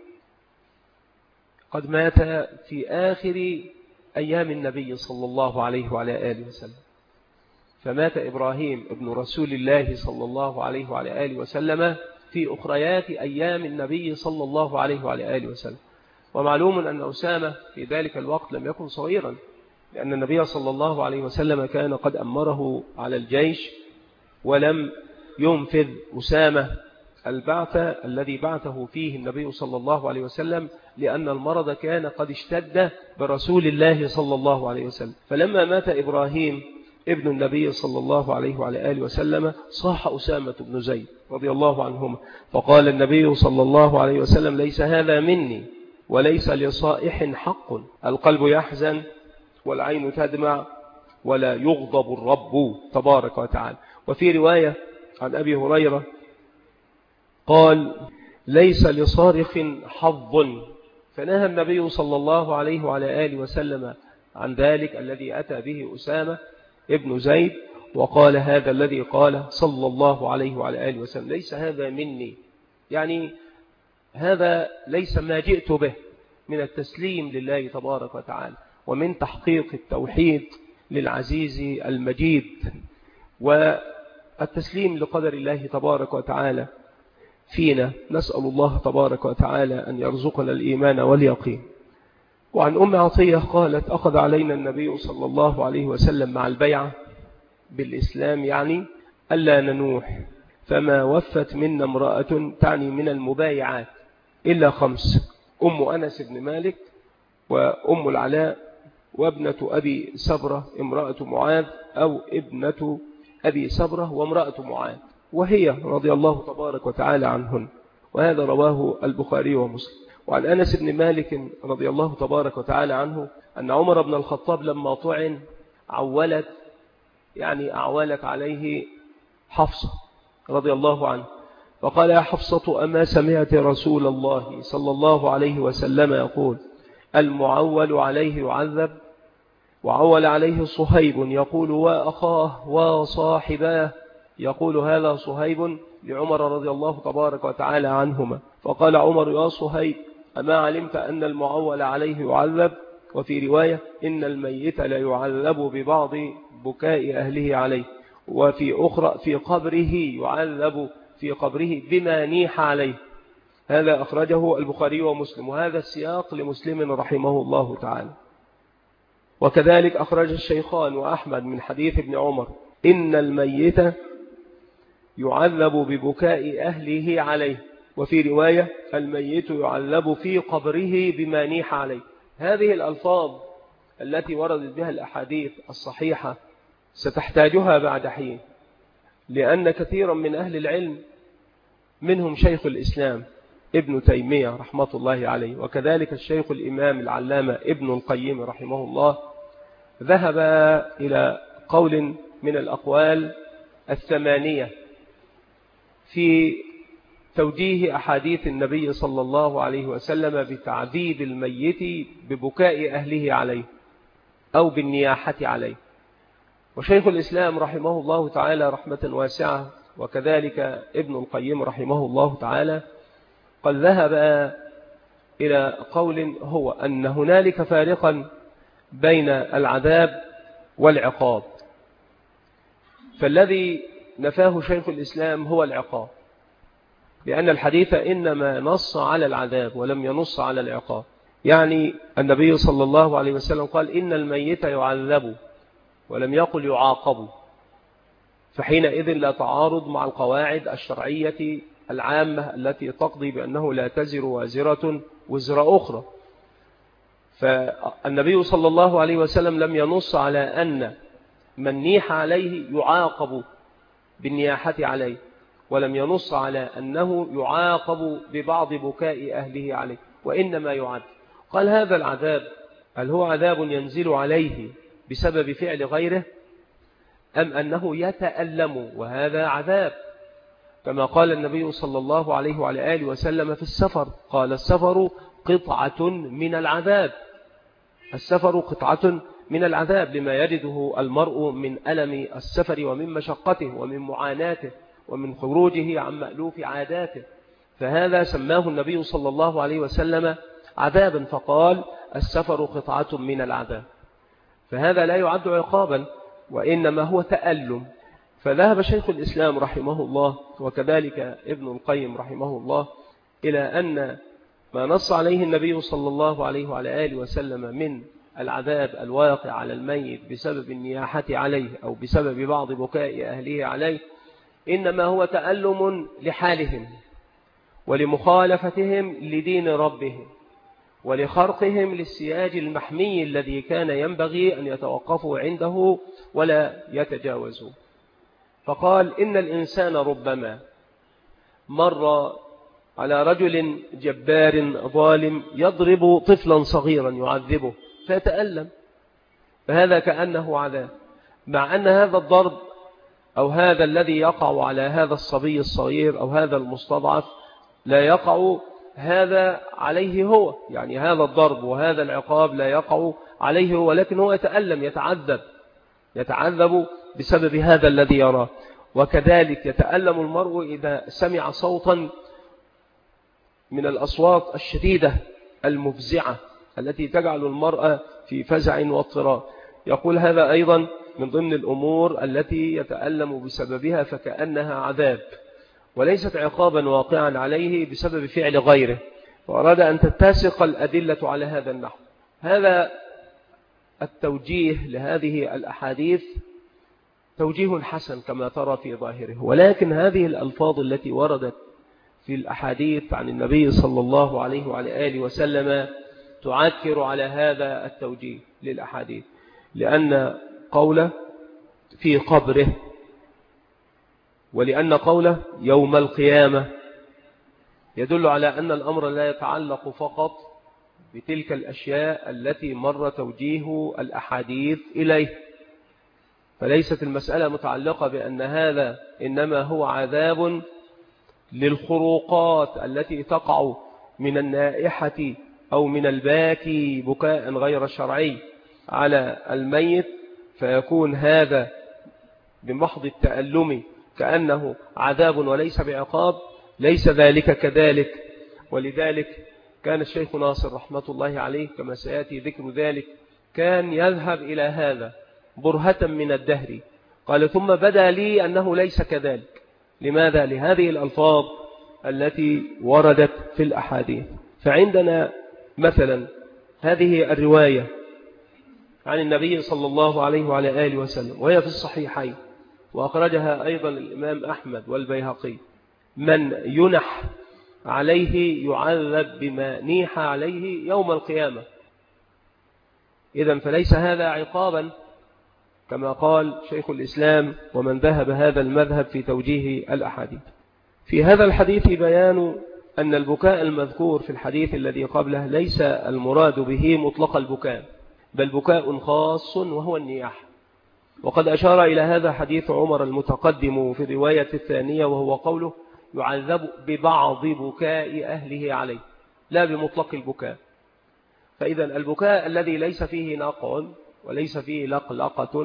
قد مات في آخر أيام النبي صلى الله عليه وعلى آله وسلم، فمات إبراهيم ابن رسول الله صلى الله عليه وعلى آله وسلم في أخريات أيام النبي صلى الله عليه وعلى آله وسلم. ومعلوم أن أسامة في ذلك الوقت لم يكن صغيرا، لأن النبي صلى الله عليه وسلم كان قد أمره على الجيش، ولم ينفذ أسامة البعث الذي بعثه فيه النبي صلى الله عليه وسلم، لأن المرض كان قد اشتد برسول الله صلى الله عليه وسلم. فلما مات إبراهيم ابن النبي صلى الله عليه وعلى آله وسلم صاح أسامة بن زيد رضي الله عنهما، فقال النبي صلى الله عليه وسلم: ليس هذا مني، وليس لصائح حق. القلب يحزن والعين تدمع ولا يغضب الرب تبارك وتعالى. وفي رواية عن أبي هريرة قال: ليس لصارخ حظ. فنهى النبي صلى الله عليه وعلى آله وسلم عن ذلك الذي أتى به أسامة ابن زيد، وقال هذا الذي قال صلى الله عليه وعلى آله وسلم: ليس هذا مني، يعني هذا ليس ما جئت به من التسليم لله تبارك وتعالى، ومن تحقيق التوحيد للعزيز المجيد، والتسليم لقدر الله تبارك وتعالى فينا. نسأل الله تبارك وتعالى أن يرزقنا الإيمان واليقين. وعن أم عطية قالت: أخذ علينا النبي صلى الله عليه وسلم مع البيعة بالإسلام يعني ألا ننوح، فما وفت منا امرأة، تعني من المبايعات، إلا 5: أم أنس بن مالك، وأم العلاء، وابنة أبي سبرة امرأة معاذ، أو ابنة أبي سبرة وامرأة معاذ، وهي رضي الله تبارك وتعالى عنهن. وهذا رواه البخاري ومسلم. وعن أنس بن مالك رضي الله تبارك وتعالى عنه أن عمر بن الخطاب لما طعن أعولت عليه حفصة رضي الله عنه، فقال: يا حفصة، أما سمعت رسول الله صلى الله عليه وسلم يقول: المعول عليه يعذب؟ وعول عليه صهيب يقول: وأخاه وصاحباه، يقول هذا صهيب لعمر رضي الله تبارك وتعالى عنهما. فقال عمر: يا صهيب، أما علمت أن المعول عليه يعذب؟ وفي رواية: إن الميت لا يعذب ببعض بكاء أهله عليه، وفي أخرى: في قبره يعذب في قبره بما نيح عليه. هذا أخرجه البخاري ومسلم، وهذا السياق لمسلم رحمه الله تعالى. وكذلك أخرج الشيخان وأحمد من حديث ابن عمر: إن الميت يعذب ببكاء أهله عليه، وفي رواية: الميت يعذب في قبره بما نيح عليه. هذه الألفاظ التي وردت بها الأحاديث الصحيحة ستحتاجها بعد حين، لأن كثيرا من أهل العلم منهم شيخ الإسلام ابن تيمية رحمة الله عليه، وكذلك الشيخ الإمام العلامة ابن القيم رحمه الله، ذهب إلى قول من الأقوال 8 في توجيه أحاديث النبي صلى الله عليه وسلم بتعذيب الميت ببكاء أهله عليه أو بالنياحة عليه. وشيخ الإسلام رحمه الله تعالى رحمة واسعة وكذلك ابن القيم رحمه الله تعالى قد ذهب إلى قول هو أن هنالك فارقا بين العذاب والعقاب، فالذي نفاه شيخ الإسلام هو العقاب، لأن الحديث إنما نص على العذاب ولم ينص على العقاب. يعني النبي صلى الله عليه وسلم قال إن الميت يعذب ولم يقل يعاقب، فحينئذ لا تعارض مع القواعد الشرعية العامة التي تقضي بأنه لا تزر وازرة وزر أخرى. فالنبي صلى الله عليه وسلم لم ينص على أن من نيح عليه يعاقب بالنياحة عليه، ولم ينص على أنه يعاقب ببعض بكاء أهله عليه، وإنما يعذب. قال هذا العذاب هل هو عذاب ينزل عليه بسبب فعل غيره أم أنه يتألم وهذا عذاب؟ كما قال النبي صلى الله عليه وعلى آله وسلم في السفر، قال السفر قطعة من العذاب، السفر قطعة من العذاب لما يجده المرء من ألم السفر ومن مشقته ومن معاناته ومن خروجه عن مألوف عاداته، فهذا سماه النبي صلى الله عليه وسلم عذابا، فقال السفر قطعة من العذاب، فهذا لا يعد عقابا وإنما هو تألم. فذهب شيخ الإسلام رحمه الله وكذلك ابن القيم رحمه الله إلى أن ما نص عليه النبي صلى الله عليه وعلى آله وسلم من العذاب الواقع على الميت بسبب النياحة عليه أو بسبب بعض بكاء أهله عليه إنما هو تألم لحالهم ولمخالفتهم لدين ربهم ولخرقهم للسياج المحمي الذي كان ينبغي أن يتوقفوا عنده ولا يتجاوزوا. فقال إن الإنسان ربما مر على رجل جبار ظالم يضرب طفلا صغيرا يعذبه فيتألم، فهذا كأنه عذاب، مع أن هذا الضرب أو هذا الذي يقع على هذا الصبي الصغير أو هذا المستضعف لا يقع هذا عليه هو، يعني هذا الضرب وهذا العقاب لا يقع عليه هو، لكن هو يتألم يتعذب بسبب هذا الذي يراه. وكذلك يتألم المرء إذا سمع صوتا من الأصوات الشديدة المفزعة التي تجعل المرأة في فزع واضطراب، يقول هذا أيضا من ضمن الأمور التي يتألم بسببها فكأنها عذاب وليست عقابا واقعا عليه بسبب فعل غيره. وأراد أن تتسق الأدلة على هذا النحو. هذا التوجيه لهذه الأحاديث توجيه حسن كما ترى في ظاهره، ولكن هذه الألفاظ التي وردت في الأحاديث عن النبي صلى الله عليه وعلى آله وسلم تعكر على هذا التوجيه للأحاديث، لأن قوله في قبره ولأن قوله يوم القيامة يدل على أن الأمر لا يتعلق فقط بتلك الأشياء التي مر توجيه الأحاديث إليه، فليست المسألة متعلقة بأن هذا إنما هو عذاب للخروقات التي تقع من النائحة أو من الباكي بكاء غير شرعي على الميت، فيكون هذا بمحض التألم كأنه عذاب وليس بعقاب، ليس ذلك كذلك. ولذلك كان الشيخ ناصر رحمة الله عليه كما سيأتي ذكر ذلك كان يذهب إلى هذا برهة من الدهر، قال ثم بدا لي أنه ليس كذلك. لماذا؟ لهذه الألفاظ التي وردت في الأحاديث. فعندنا مثلا هذه الرواية عن النبي صلى الله عليه وعلى آله وسلم وهي في الصحيحين وأخرجها أيضا الإمام أحمد والبيهقي: من ينح عليه يعذب بما نيح عليه يوم القيامة. إذن فليس هذا عقابا كما قال شيخ الإسلام ومن ذهب هذا المذهب في توجيه الأحاديث. في هذا الحديث بيان أن البكاء المذكور في الحديث الذي قبله ليس المراد به مطلق البكاء، بل بكاء خاص وهو النياح. وقد أشار إلى هذا حديث عمر المتقدم في الرواية الثانية، وهو قوله يعذب ببعض بكاء أهله عليه لا بمطلق البكاء. فإذا البكاء الذي ليس فيه نقع وليس فيه لقلقة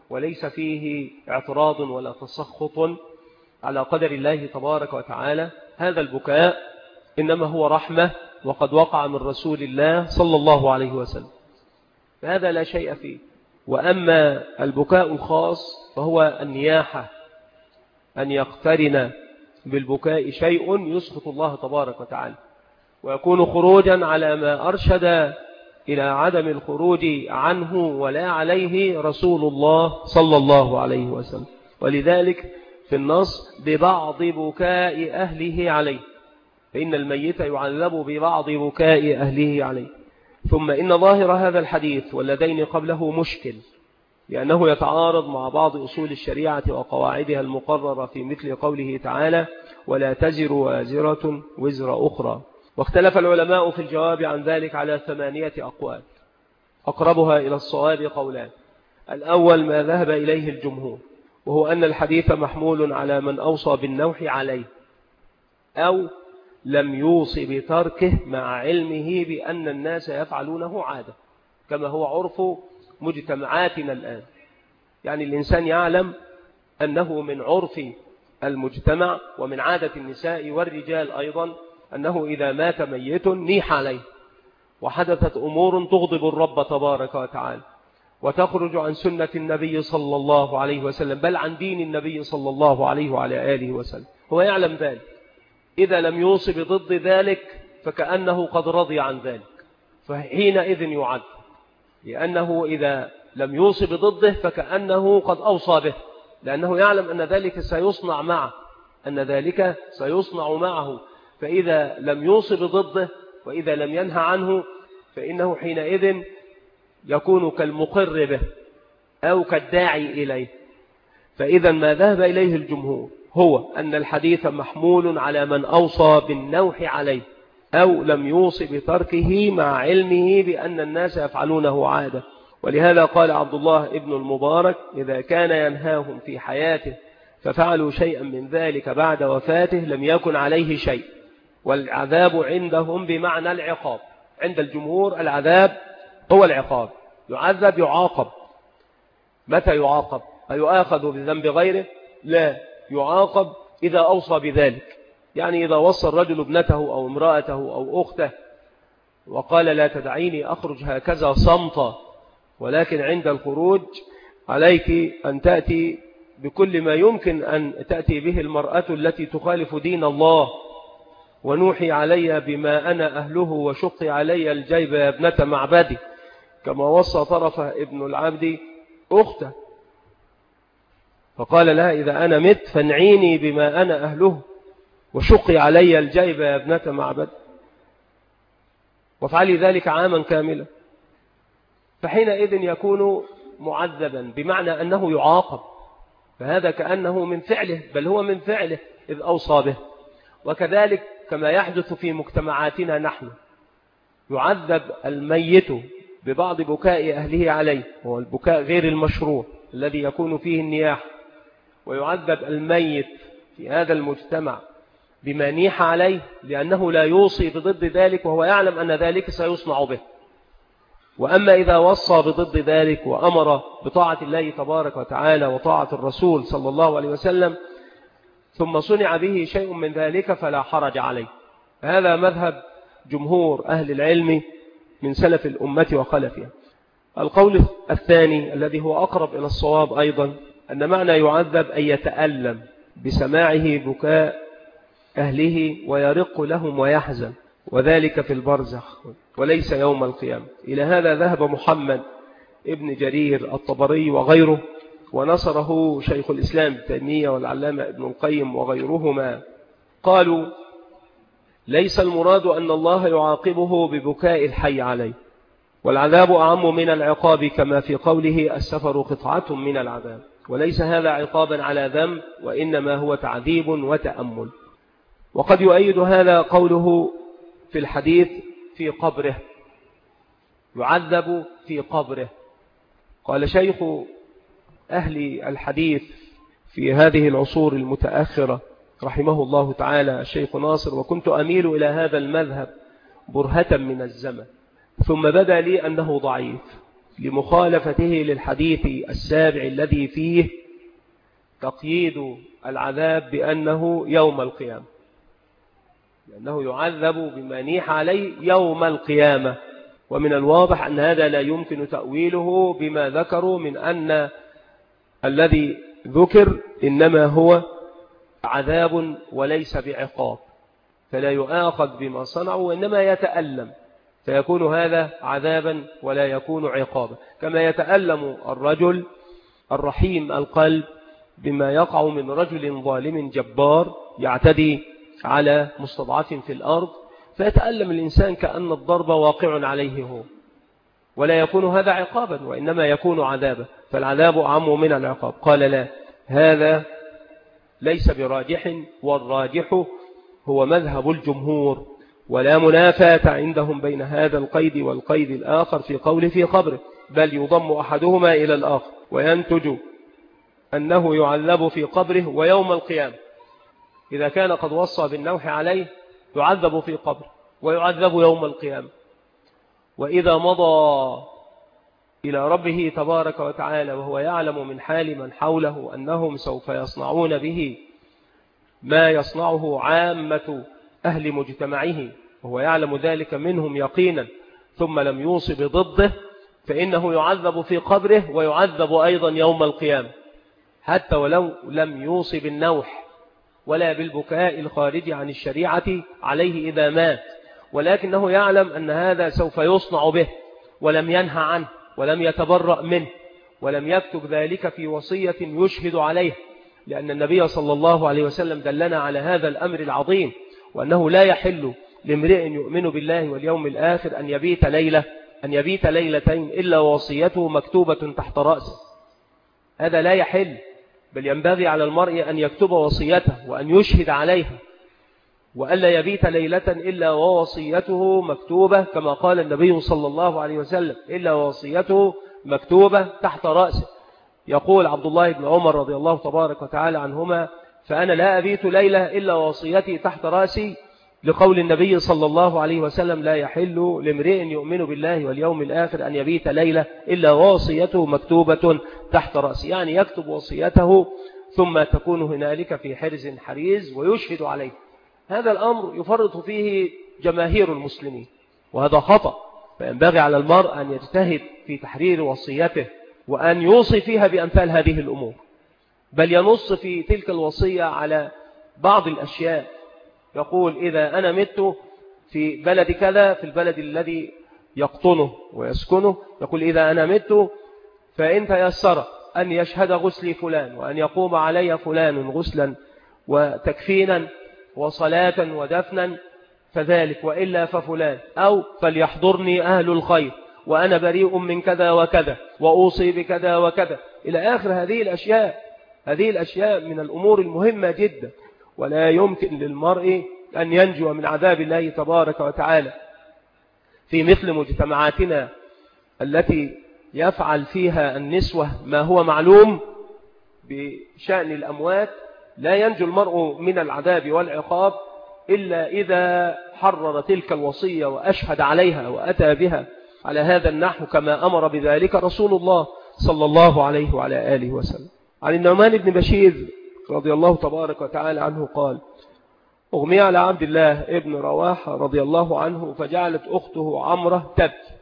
وليس فيه اعتراض ولا تسخط على قدر الله تبارك وتعالى. هذا البكاء إنما هو رحمة، وقد وقع من رسول الله صلى الله عليه وسلم، هذا لا شيء فيه. وأما البكاء الخاص فهو النياحة، أن يقترن بالبكاء شيء يسخط الله تبارك وتعالى، ويكون خروجا على ما أرشد إلى عدم الخروج عنه ولا عليه رسول الله صلى الله عليه وسلم. ولذلك في النص ببعض بكاء أهله عليه، فإن الميت يعذب ببعض بكاء أهله عليه. ثم إن ظاهر هذا الحديث والذين قبله مشكل، لأنه يتعارض مع بعض أصول الشريعة وقواعدها المقررة في مثل قوله تعالى ولا تزر وازرة وزر أخرى. واختلف العلماء في الجواب عن ذلك على 8 أقوال، أقربها إلى الصواب قولان. الأول ما ذهب إليه الجمهور، وهو أن الحديث محمول على من أوصى بالنوح عليه أو لم يوصي بتركه مع علمه بأن الناس يفعلونه عادة، كما هو عرف مجتمعاتنا الآن. يعني الإنسان يعلم أنه من عرف المجتمع ومن عادة النساء والرجال أيضا أنه إذا مات ميت نيح عليه، وحدثت أمور تغضب الرب تبارك وتعالى وتخرج عن سنة النبي صلى الله عليه وسلم، بل عن دين النبي صلى الله عليه وعلى آله وسلم. هو يعلم ذلك، إذا لم يوصي بضد ذلك فكأنه قد رضي عن ذلك، فحينئذ يعد، لأنه إذا لم يوصي بضده فكأنه قد أوصى به، لأنه يعلم أن ذلك سيصنع معه، فإذا لم يوصي بضده وإذا لم ينهى عنه فإنه حينئذ يكون كالمقر به أو كالداعي إليه. فإذا ما ذهب إليه الجمهور هو أن الحديث محمول على من أوصى بالنوح عليه أو لم يوصي بتركه مع علمه بأن الناس يفعلونه عادة. ولهذا قال عبد الله ابن المبارك إذا كان ينهاهم في حياته ففعلوا شيئا من ذلك بعد وفاته لم يكن عليه شيء، والعذاب عندهم بمعنى العقاب. عند الجمهور العذاب هو العقاب، يعذب يعاقب. متى يعاقب؟ أيؤاخذ بذنب غيره؟ لا، يعاقب إذا أوصى بذلك. يعني إذا وصى الرجل ابنته أو امرأته أو أخته وقال لا تدعيني أخرج هكذا صمتا، ولكن عند الخروج عليك أن تأتي بكل ما يمكن أن تأتي به المرأة التي تخالف دين الله، ونوحي علي بما أنا أهله وشقي علي الجيب يا ابنة معبدي، كما وصى طرفة ابن العبد أخته فقال لها إذا أنا مت فانعيني بما أنا أهله وشقي علي الجيب يا ابنة معبدي، وافعلي ذلك عاما كاملا. فحينئذ يكون معذبا بمعنى أنه يعاقب، فهذا كأنه من فعله، بل هو من فعله إذ أوصى به. وكذلك كما يحدث في مجتمعاتنا نحن، يعذب الميت ببعض بكاء أهله عليه، وهو البكاء غير المشروع الذي يكون فيه النياح، ويعذب الميت في هذا المجتمع بما نيح عليه لأنه لا يوصي بضد ذلك وهو يعلم أن ذلك سيصنع به. وأما إذا وصى بضد ذلك وأمر بطاعة الله تبارك وتعالى وطاعة الرسول صلى الله عليه وسلم ثم صنع به شيء من ذلك فلا حرج عليه. هذا مذهب جمهور أهل العلم من سلف الأمة وخلفها. القول الثاني الذي هو أقرب إلى الصواب أيضا أن معنى يعذب أن يتألم بسماعه بكاء أهله ويرق لهم ويحزن، وذلك في البرزخ وليس يوم القيامة. إلى هذا ذهب محمد ابن جرير الطبري وغيره، ونصره شيخ الإسلام ابن تيمية والعلامة ابن القيم وغيرهما. قالوا ليس المراد أن الله يعاقبه ببكاء الحي عليه، والعذاب أعم من العقاب كما في قوله السفر قطعة من العذاب، وليس هذا عقابا على ذنب وإنما هو تعذيب وتأمل. وقد يؤيد هذا قوله في الحديث في قبره، يعذب في قبره. قال شيخ أهل الحديث في هذه العصور المتأخرة رحمه الله تعالى الشيخ ناصر: وكنت أميل إلى هذا المذهب برهة من الزمن، ثم بدا لي أنه ضعيف، لمخالفته للحديث السابع الذي فيه تقييد العذاب بأنه يوم القيامة، لأنه يعذب بما نيح عليه يوم القيامة. ومن الواضح أن هذا لا يمكن تأويله بما ذكروا من أن الذي ذكر إنما هو عذاب وليس بعقاب، فلا يؤاخذ بما صنعوا وإنما يتألم، فيكون هذا عذابا ولا يكون عقابا، كما يتألم الرجل الرحيم القلب بما يقع من رجل ظالم جبار يعتدي على مستضعف في الأرض، فيتألم الإنسان كأن الضرب واقع عليه هو، ولا يكون هذا عقابا وإنما يكون عذابا، فالعذاب أعم من العقاب. قال لا، هذا ليس براجح، والراجح هو مذهب الجمهور، ولا منافاة عندهم بين هذا القيد والقيد الآخر في قوله في قبره، بل يضم أحدهما إلى الآخر، وينتج أنه يعذب في قبره ويوم القيامة. إذا كان قد وصى بالنوح عليه يعذب في قبره ويعذب يوم القيامة، وإذا مضى إلى ربه تبارك وتعالى وهو يعلم من حال من حوله أنهم سوف يصنعون به ما يصنعه عامة أهل مجتمعه، وهو يعلم ذلك منهم يقينا ثم لم يوصي بضده، فإنه يعذب في قبره ويعذب أيضا يوم القيامة، حتى ولو لم يوصي بالنوح ولا بالبكاء الخارج عن الشريعة عليه إذا مات، ولكنه يعلم أن هذا سوف يصنع به ولم ينهى عنه ولم يتبرأ منه ولم يكتب ذلك في وصية يشهد عليه، لأن النبي صلى الله عليه وسلم دلنا على هذا الأمر العظيم، وأنه لا يحل لامرئ يؤمن بالله واليوم الآخر أن يبيت ليلتين إلا وصيته مكتوبة تحت رأسه. هذا لا يحل، بل ينبغي على المرء أن يكتب وصيته وأن يشهد عليها، وألا يبيت ليلة إلا ووصيته مكتوبة، كما قال النبي صلى الله عليه وسلم إلا وصيته مكتوبة تحت رأسه. يقول عبد الله بن عمر رضي الله تبارك وتعالى عنهما: فأنا لا أبيت ليلة إلا وصيتي تحت رأسي، لقول النبي صلى الله عليه وسلم: لا يحل لامرئ يؤمن بالله واليوم الآخر أن يبيت ليلة إلا وصيته مكتوبة تحت رأسه، يعني يكتب وصيته ثم تكون هنالك في حرز حريز ويشهد عليه. هذا الأمر يفرط فيه جماهير المسلمين، وهذا خطأ، فينبغي على المرء أن يجتهد في تحرير وصيته وأن يوصي فيها بأمثال هذه الأمور، بل ينص في تلك الوصية على بعض الأشياء، يقول: إذا أنا مت في بلد كذا، في البلد الذي يقطنه ويسكنه، يقول: إذا أنا مت فإن تيسر أن يشهد غسلي فلان وأن يقوم علي فلان غسلا وتكفينا وصلاة ودفنا فذلك، وإلا ففلان، أو فليحضرني أهل الخير وأنا بريء من كذا وكذا وأوصي بكذا وكذا إلى آخر هذه الأشياء من الأمور المهمة جدا، ولا يمكن للمرء أن ينجو من عذاب الله تبارك وتعالى في مثل مجتمعاتنا التي يفعل فيها النسوة ما هو معلوم بشأن الأموات. لا ينجو المرء من العذاب والعقاب إلا إذا حرر تلك الوصية وأشهد عليها وأتى بها على هذا النحو كما أمر بذلك رسول الله صلى الله عليه وعلى آله وسلم. عن النعمان بن بشير رضي الله تبارك وتعالى عنه قال: أغمي على عبد الله ابن رواحة رضي الله عنه، فجعلت أخته عمرة تبكي،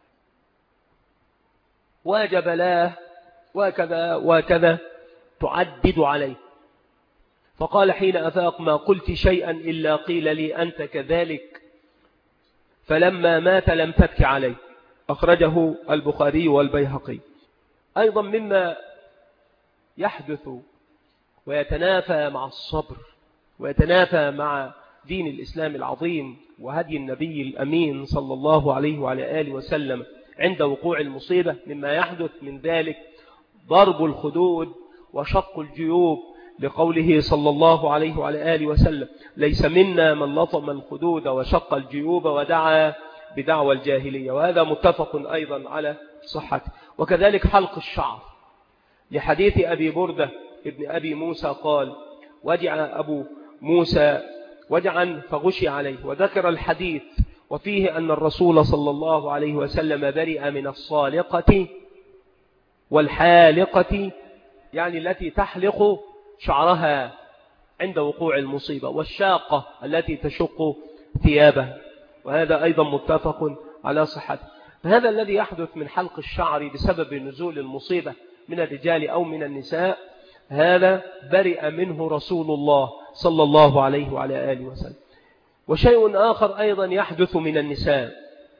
وجبلاه وكذا وكذا تعدد عليه، فقال حين أفاق: ما قلت شيئا إلا قيل لي أنت كذلك، فلما مات لم تبكي عليه. أخرجه البخاري والبيهقي. أيضا مما يحدث ويتنافى مع الصبر ويتنافى مع دين الإسلام العظيم وهدي النبي الأمين صلى الله عليه وعلى آله وسلم عند وقوع المصيبة، مما يحدث من ذلك ضرب الخدود وشق الجيوب، لقوله صلى الله عليه وعلى آله وسلم: ليس منا من لطم الخدود وشق الجيوب ودعا بدعوى الجاهلية، وهذا متفق أيضا على صحته. وكذلك حلق الشعر، لحديث أبي بردة ابن أبي موسى قال: وجع أبو موسى وجعا فغشي عليه، وذكر الحديث وفيه أن الرسول صلى الله عليه وسلم برئ من الصالقة والحالقة، يعني التي تحلق شعرها عند وقوع المصيبة، والشاقة التي تشق ثيابها، وهذا أيضا متفق على صحته. فهذا الذي يحدث من حلق الشعر بسبب نزول المصيبة من الرجال أو من النساء، هذا برئ منه رسول الله صلى الله عليه وعلى آله وسلم. وشيء آخر أيضا يحدث من النساء،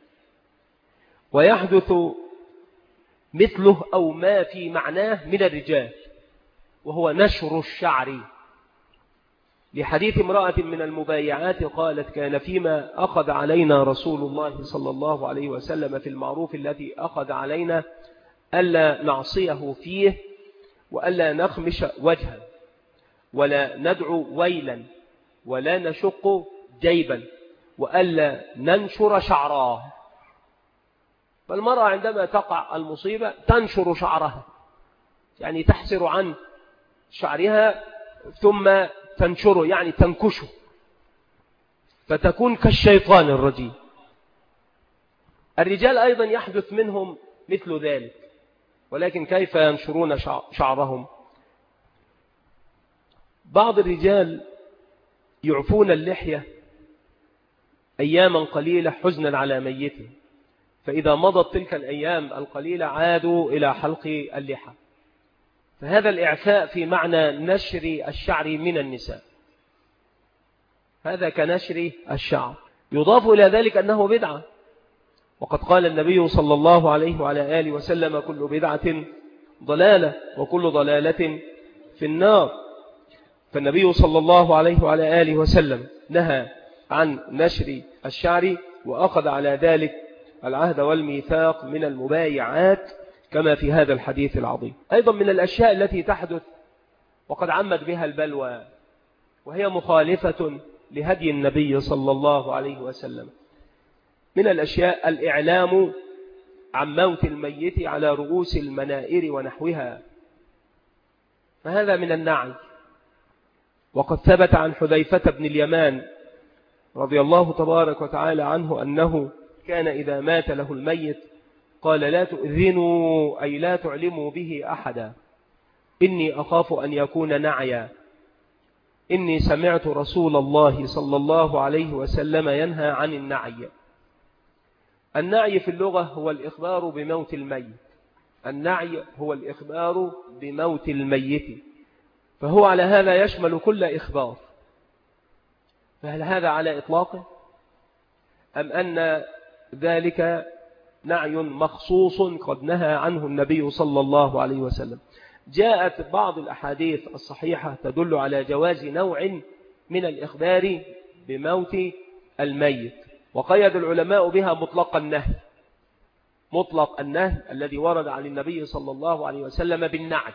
ويحدث مثله أو ما في معناه من الرجال، وهو نشر الشعر، لحديث امرأة من المبايعات قالت: كان فيما أخذ علينا رسول الله صلى الله عليه وسلم في المعروف التي أخذ علينا ألا نعصيه فيه، وألا نخمش وجها، ولا ندعو ويلا، ولا نشق جيبا، وألا ننشر شعراه. فالمرأة عندما تقع المصيبة تنشر شعرها، يعني تحسر عن شعرها ثم تنشره، يعني تنكشه، فتكون كالشيطان الرجيم. الرجال أيضا يحدث منهم مثل ذلك، ولكن كيف ينشرون شعرهم؟ بعض الرجال يعفون اللحية أياما قليلة حزنا على ميته، فإذا مضت تلك الأيام القليلة عادوا إلى حلق اللحى. فهذا الإعفاء في معنى نشر الشعر من النساء، هذا كنشر الشعر. يضاف إلى ذلك أنه بدعة، وقد قال النبي صلى الله عليه وعلى آله وسلم: كل بدعة ضلالة، وكل ضلالة في النار. فالنبي صلى الله عليه وعلى آله وسلم نهى عن نشر الشعر، وأخذ على ذلك العهد والميثاق من المبايعات كما في هذا الحديث العظيم. أيضا من الأشياء التي تحدث وقد عمت بها البلوى، وهي مخالفة لهدي النبي صلى الله عليه وسلم، من الأشياء الإعلام عن موت الميت على رؤوس المنائر ونحوها، فهذا من النعي. وقد ثبت عن حذيفة بن اليمان رضي الله تبارك وتعالى عنه أنه كان إذا مات له الميت قال: لا تؤذنوا، أي لا تعلموا به أحدا، إني أخاف أن يكون نعيا، إني سمعت رسول الله صلى الله عليه وسلم ينهى عن النعي. النعي في اللغة هو الإخبار بموت الميت، النعي هو الإخبار بموت الميت، فهو على هذا يشمل كل إخبار. فهل هذا على إطلاقه، أم أن ذلك نعي مخصوص قد نهى عنه النبي صلى الله عليه وسلم؟ جاءت بعض الأحاديث الصحيحة تدل على جواز نوع من الإخبار بموت الميت، وقيد العلماء بها مطلق النهي، مطلق النهي الذي ورد عن النبي صلى الله عليه وسلم بالنعي،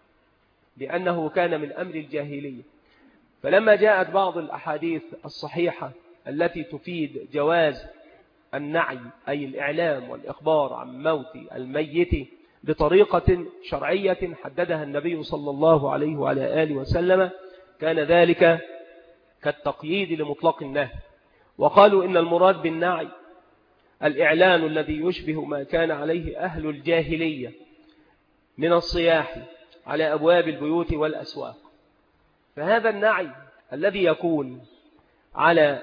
لأنه كان من أمر الجاهلية. فلما جاءت بعض الأحاديث الصحيحة التي تفيد جواز النعي، أي الإعلام والإخبار عن موت الميت بطريقة شرعية حددها النبي صلى الله عليه وعلى آله وسلم، كان ذلك كالتقييد لمطلق النهي. وقالوا إن المراد بالنعي الإعلان الذي يشبه ما كان عليه أهل الجاهلية من الصياح على أبواب البيوت والأسواق. فهذا النعي الذي يكون على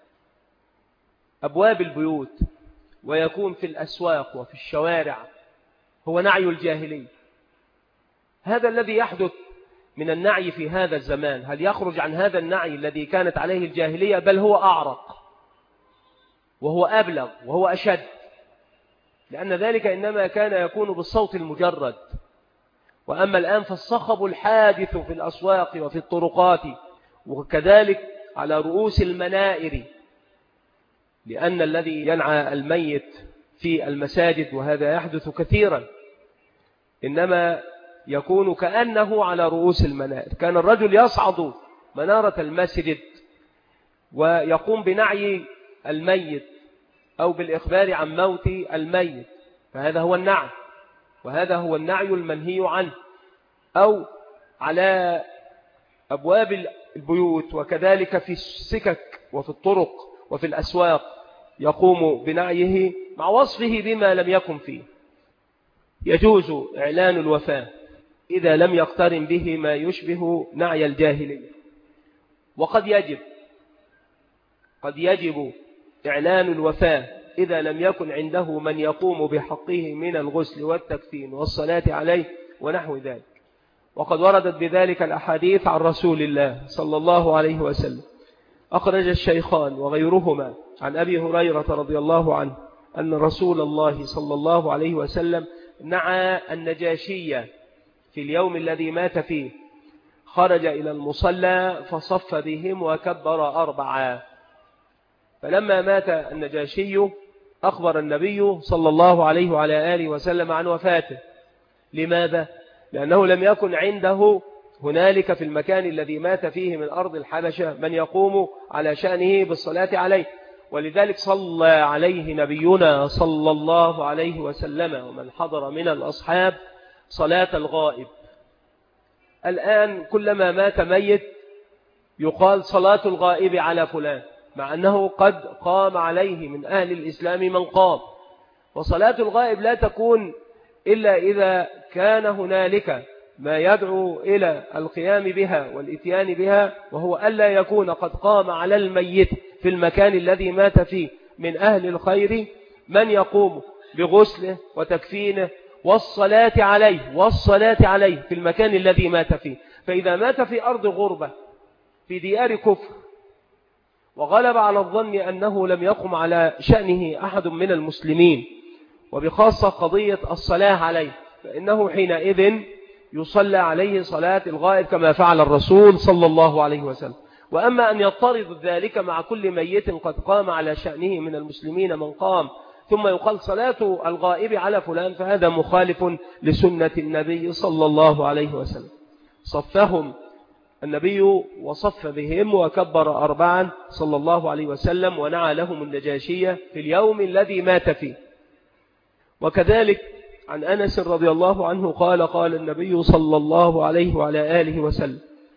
أبواب البيوت ويكون في الأسواق وفي الشوارع هو نعي الجاهلية. هذا الذي يحدث من النعي في هذا الزمان هل يخرج عن هذا النعي الذي كانت عليه الجاهلية؟ بل هو أعرق وهو أبلغ وهو أشد، لأن ذلك إنما كان يكون بالصوت المجرد. وأما الآن فالصخب الحادث في الأسواق وفي الطرقات، وكذلك على رؤوس المنائر، لأن الذي ينعى الميت في المساجد وهذا يحدث كثيرا إنما يكون كأنه على رؤوس المنائر. كان الرجل يصعد منارة المسجد ويقوم بنعي الميت أو بالإخبار عن موت الميت، فهذا هو النعي، وهذا هو النعي المنهي عنه. أو على أبواب البيوت وكذلك في السكك وفي الطرق وفي الأسواق، يقوم بنعيه مع وصفه بما لم يكن فيه. يجوز إعلان الوفاة إذا لم يقترن به ما يشبه نعي الجاهلية، وقد يجب إعلان الوفاة إذا لم يكن عنده من يقوم بحقه من الغسل والتكفين والصلاة عليه ونحو ذلك. وقد وردت بذلك الأحاديث عن رسول الله صلى الله عليه وسلم. أخرج الشيخان وغيرهما عن أبي هريرة رضي الله عنه أن رسول الله صلى الله عليه وسلم نعى النجاشية في اليوم الذي مات فيه، خرج إلى المصلى فصف بهم وكبر 4. فلما مات النجاشي أخبر النبي صلى الله عليه وعلى آله وسلم عن وفاته. لماذا؟ لأنه لم يكن عنده هنالك في المكان الذي مات فيه من أرض الحبشة من يقوم على شأنه بالصلاة عليه، ولذلك صلى عليه نبينا صلى الله عليه وسلم ومن حضر من الأصحاب صلاة الغائب. الآن كلما مات ميت يقال صلاة الغائب على فلان، مع أنه قد قام عليه من أهل الإسلام من قام. وصلاة الغائب لا تكون إلا إذا كان هنالك ما يدعو إلى القيام بها والإتيان بها، وهو ألا يكون قد قام على الميت في المكان الذي مات فيه من أهل الخير من يقوم بغسله وتكفينه والصلاة عليه في المكان الذي مات فيه. فإذا مات في أرض غربة في ديار كفر وغلب على الظن أنه لم يقم على شأنه أحد من المسلمين، وبخاصة قضية الصلاة عليه، فإنه حينئذ يصلى عليه صلاة الغائب كما فعل الرسول صلى الله عليه وسلم. وأما أن يضطرد ذلك مع كل ميت قد قام على شأنه من المسلمين من قام ثم يقال صلاة الغائب على فلان، فهذا مخالف لسنة النبي صلى الله عليه وسلم. صفهم النبي وصف بهم وكبر 4 صلى الله عليه وسلم ونعى لهم النجاشية في اليوم الذي مات فيه. وكذلك عن أنس رضي الله عنه قال النبي صلى الله عليه وعلى آله وسلم: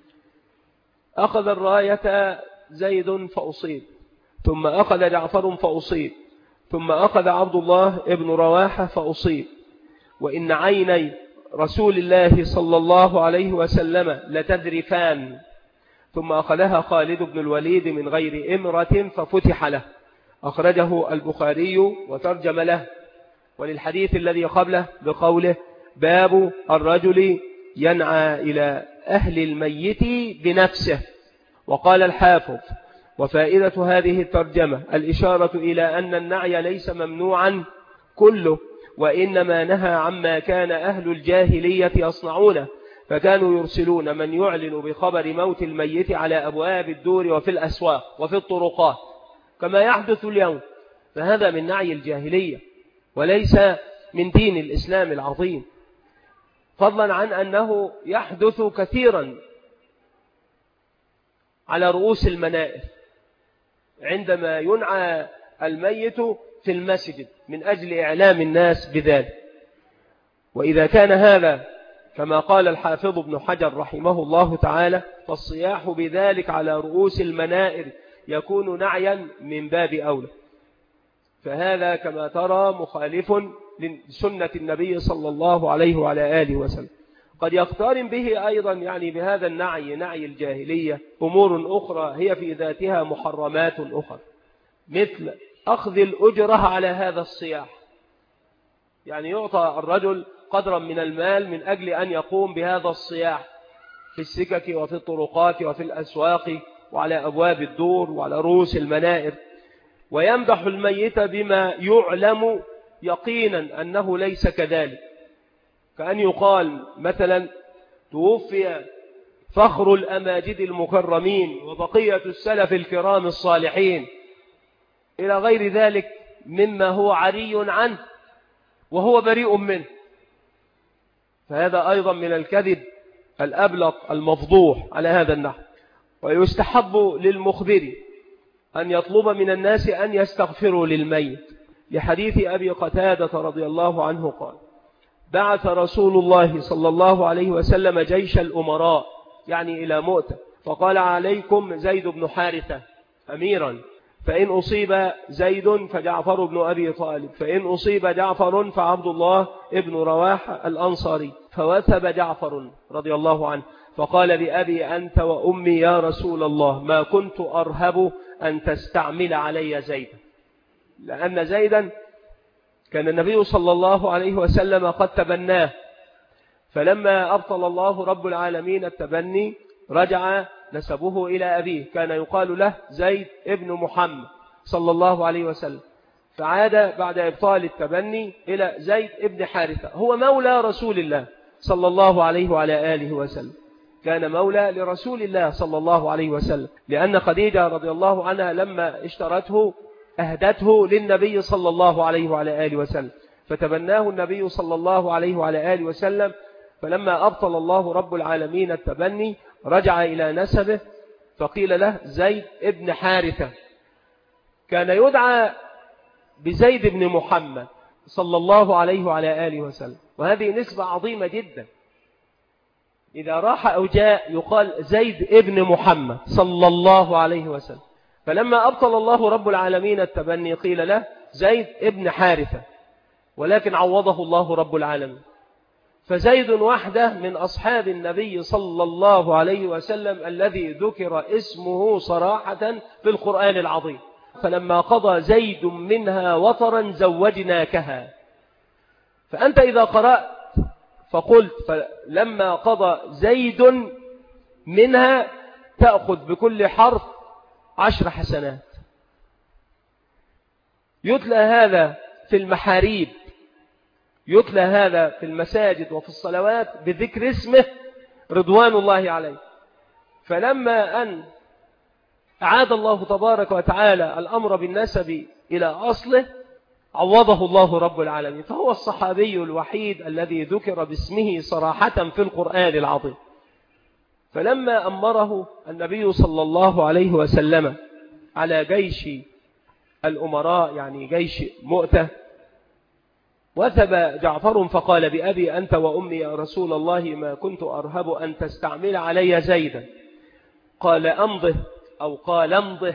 أخذ الراية زيد فأصيب، ثم أخذ جعفر فأصيب، ثم أخذ عبد الله ابن رواحة فأصيب، وإن عيني رسول الله صلى الله عليه وسلم لتذرفان، ثم أخذها خالد بن الوليد من غير إمرة ففتح له. أخرجه البخاري وترجم له، وللحديث الذي قبله بقوله: باب الرجل ينعى إلى أهل الميت بنفسه. وقال الحافظ: وفائدة هذه الترجمة الإشارة إلى أن النعي ليس ممنوعا كله، وإنما نهى عما كان أهل الجاهلية يصنعونه، فكانوا يرسلون من يعلن بخبر موت الميت على أبواب الدور وفي الأسواق وفي الطرقات كما يحدث اليوم، فهذا من نعي الجاهلية وليس من دين الإسلام العظيم، فضلا عن أنه يحدث كثيرا على رؤوس المنائر عندما ينعى الميت في المسجد من أجل إعلام الناس بذلك. وإذا كان هذا كما قال الحافظ ابن حجر رحمه الله تعالى، فالصياح بذلك على رؤوس المنائر يكون نعيا من باب أولى، فهذا كما ترى مخالف لسنة النبي صلى الله عليه وعلى آله وسلم. قد يقترن به أيضا يعني بهذا النعي نعي الجاهلية أمور أخرى هي في ذاتها محرمات أخرى، مثل أخذ الأجرة على هذا الصياح، يعني يعطى الرجل قدرا من المال من أجل أن يقوم بهذا الصياح في السكك وفي الطرقات وفي الأسواق وعلى أبواب الدور وعلى رؤوس المنائر، ويمدح الميت بما يعلم يقينا أنه ليس كذلك، كأن يقال مثلا: توفي فخر الأماجد المكرمين وبقية السلف الكرام الصالحين، إلى غير ذلك مما هو عري عنه وهو بريء منه، فهذا أيضا من الكذب الأبلغ المفضوح على هذا النحو. ويستحب للمخبر أن يطلب من الناس أن يستغفروا للميت، لحديث أبي قتادة رضي الله عنه قال: بعث رسول الله صلى الله عليه وسلم جيش الأمراء يعني إلى مؤتة، فقال: عليكم زيد بن حارثة أميرا، فإن أصيب زيد فجعفر بن أبي طالب، فإن أصيب جعفر فعبد الله ابن رواحة الأنصاري. فوثب جعفر رضي الله عنه فقال بأبي أنت وأمي يا رسول الله ما كنت أرهب أن تستعمل علي زيدا، لأن زيدا كان النبي صلى الله عليه وسلم قد تبناه، فلما أبطل الله رب العالمين التبني رجع نسبه إلى أبيه، كان يقال له زيد ابن محمد صلى الله عليه وسلم، فعاد بعد إبطال التبني إلى زيد ابن حارثة، هو مولى رسول الله صلى الله عليه وعلى آله وسلم، كان مولى لرسول الله صلى الله عليه وسلم، لأن خديجة رضي الله عنها لما اشترته أهدته للنبي صلى الله عليه وعلى آله وسلم، فتبناه النبي صلى الله عليه وعلى آله وسلم. فلما أبطل الله رب العالمين التبني رجع إلى نسبه فقيل له زيد ابن حارثة، كان يدعى بزيد بن محمد صلى الله عليه وعلى آله وسلم، وهذه نسبة عظيمة جدا، إذا راح أو جاء يقال زيد ابن محمد صلى الله عليه وسلم. فلما أبطل الله رب العالمين التبني قيل له زيد ابن حارثة، ولكن عوضه الله رب العالمين، فزيد وحده من أصحاب النبي صلى الله عليه وسلم الذي ذكر اسمه صراحة في القرآن العظيم. فلما قضى زيد منها وطرا زوجناكها، فأنت إذا قرأت فقلت فلما قضى زيد منها تأخذ بكل حرف 10 حسنات. يتلى هذا في المحاريب، يتلى هذا في المساجد وفي الصلوات بذكر اسمه رضوان الله عليه. فلما أن أعاد الله تبارك وتعالى الأمر بالنسب إلى أصله عوضه الله رب العالمين، فهو الصحابي الوحيد الذي ذكر باسمه صراحة في القرآن العظيم. فلما أمره النبي صلى الله عليه وسلم على جيش الأمراء يعني جيش مؤتة، وثب جعفر فقال بأبي أنت وأمي يا رسول الله ما كنت أرهب أن تستعمل علي زيدا، قال أمضه أو قال امضه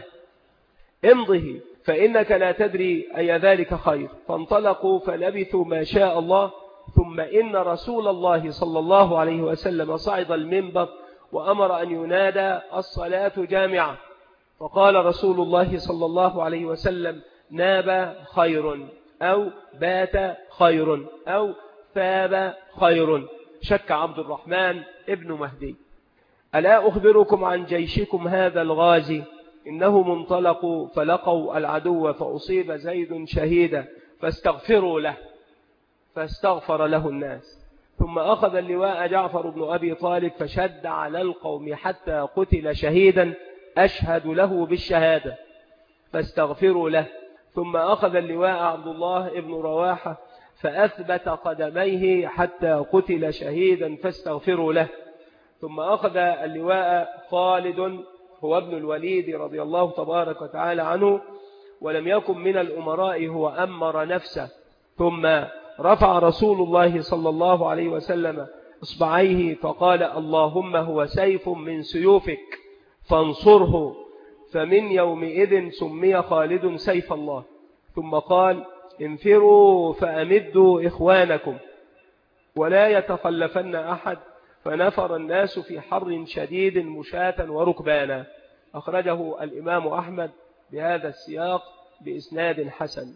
فإنك لا تدري أي ذلك خير. فانطلقوا فلبثوا ما شاء الله، ثم إن رسول الله صلى الله عليه وسلم صعد المنبر وأمر أن ينادى الصلاة جامعة، فقال رسول الله صلى الله عليه وسلم ناب خير أو بات خير أو ثاب خير. شك عبد الرحمن ابن مهدي ألا أخبركم عن جيشكم هذا الغازي، إنه منطلق فلقوا العدو فأصيب زيد شهيدا فاستغفروا له، فاستغفر له الناس. ثم أخذ اللواء جعفر بن أبي طالب فشد على القوم حتى قتل شهيدا أشهد له بالشهادة فاستغفروا له. ثم أخذ اللواء عبد الله ابن رواحة فأثبت قدميه حتى قتل شهيدا فاستغفروا له. ثم أخذ اللواء خالد هو ابن الوليد رضي الله تبارك وتعالى عنه، ولم يكن من الأمراء، هو أمر نفسه. ثم رفع رسول الله صلى الله عليه وسلم إصبعيه فقال اللهم هو سيف من سيوفك فانصره، فمن يومئذ سمي خالد سيف الله. ثم قال انفروا فأمدوا إخوانكم ولا يتخلفن أحد، فنفر الناس في حر شديد مشاة وركبانا. أخرجه الإمام أحمد بهذا السياق بإسناد حسن.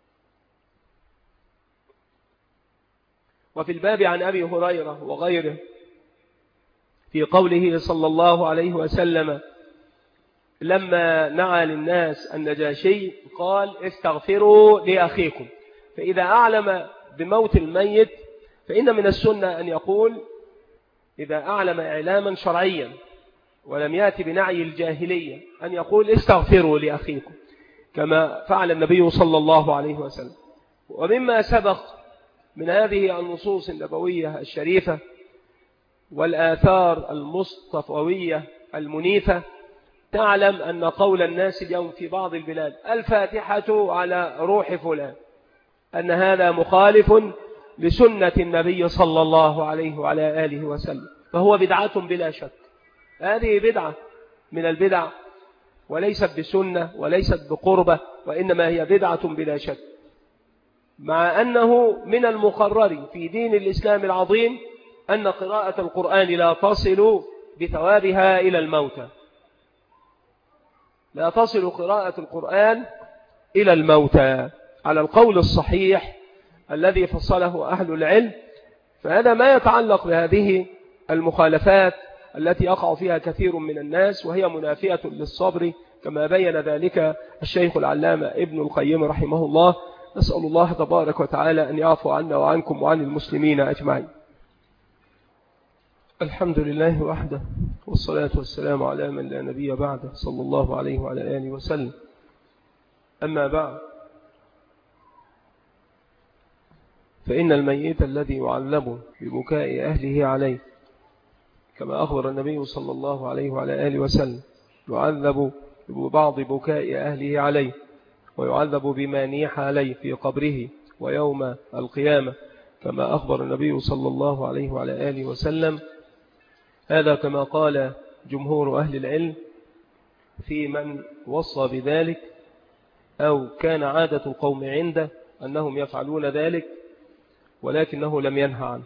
وفي الباب عن أبي هريرة وغيره في قوله صلى الله عليه وسلم لما نعى للناس النجاشي قال استغفروا لأخيكم، فإذا أعلم بموت الميت فإن من السنة أن يقول إذا أعلم إعلاما شرعيا ولم يأتي بنعي الجاهلية أن يقول استغفروا لأخيكم كما فعل النبي صلى الله عليه وسلم. ومما سبق من هذه النصوص النبوية الشريفة والآثار المصطفوية المنيفة تعلم أن قول الناس اليوم في بعض البلاد الفاتحة على روح فلان أن هذا مخالف لسنة النبي صلى الله عليه وعلى آله وسلم، فهو بدعة بلا شك. هذه بدعة من البدع وليست بسنة وليست بقربة، وإنما هي بدعة بلا شك، مع أنه من المقرر في دين الإسلام العظيم أن قراءة القرآن لا تصل بثوابها إلى الموتى، لا تصل قراءة القرآن إلى الموتى على القول الصحيح الذي فصله أهل العلم. فهذا ما يتعلق بهذه المخالفات التي يقع فيها كثير من الناس، وهي منافية للصبر كما بين ذلك الشيخ العلامة ابن القيم رحمه الله. نسأل الله تبارك وتعالى أن يعفو عنا وعنكم وعن المسلمين أجمعين. الحمد لله وحده، والصلاة والسلام على من لا نبي بعده، صلى الله عليه وعلى آله وسلم. أما بعد، فإن الميت الذي يعذب ببكاء أهله عليه، كما أخبر النبي صلى الله عليه وعلى آله وسلم، يعذب ببعض بكاء أهله عليه، ويعذب بما نيح عليه في قبره ويوم القيامة، كما أخبر النبي صلى الله عليه وعلى آله وسلم. هذا كما قال جمهور أهل العلم في من وصى بذلك، أو كان عادة القوم عنده أنهم يفعلون ذلك، ولكنه لم ينهى عنه.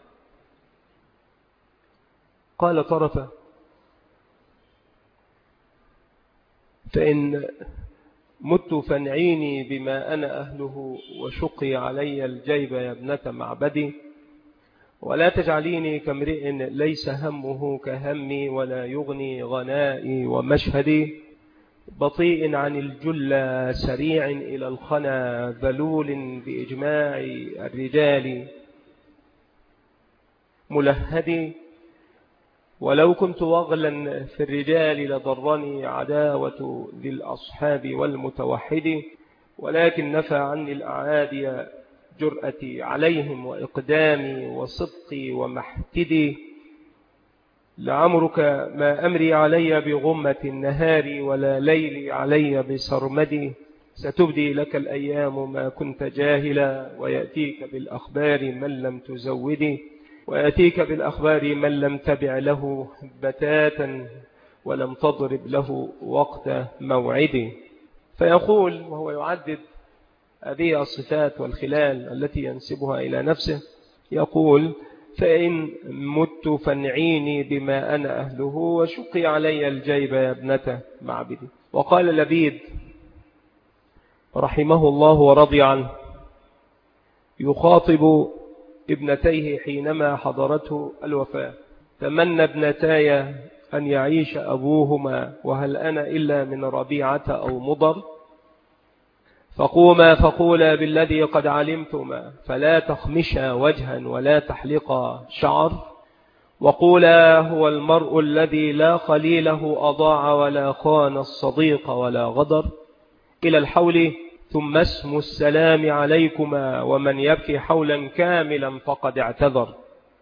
قال طرفة: فإن مت فانعيني بما أنا أهله، وشقي علي الجيب يا ابنة معبدي، ولا تجعليني كامرئ ليس همه كهمي، ولا يغني غنائي ومشهدي، بطيء عن الجلة سريع إلى الخنا، ذلول بإجماع الرجال ملهدي، ولو كنت وغلا في الرجال لضرني عداوة ذي الأصحاب والمتوحد، ولكن نفى عني الأعادي جرأتي عليهم، وإقدامي وصدقي ومحتدي، لعمرك ما أمري علي بغمة النهار، ولا ليلي علي بسرمدي، ستبدي لك الأيام ما كنت جاهلا، ويأتيك بالأخبار من لم تزودي، ويأتيك بالأخبار من لم تبع له بتاتا، ولم تضرب له وقت موعد. فيقول وهو يعدد هذه الصفات والخلال التي ينسبها إلى نفسه، يقول: فإن مت فانعيني بما أنا أهله، وشقي علي الجيب يا ابنة معبدي. وقال لبيد رحمه الله ورضي عنه يخاطب ابنتيه حينما حضرته الوفاة: تمنى ابنتاي أن يعيش أبوهما، وهل أنا إلا من ربيعة أو مضر، فقوما فقولا بالذي قد علمتما، فلا تخمشا وجها ولا تحلقا شعر، وقولا هو المرء الذي لا خليله أضاع، ولا خان الصديق ولا غدر، إلى الحول ثم اسم السلام عليكما، ومن يبكي حولا كاملا فقد اعتذر.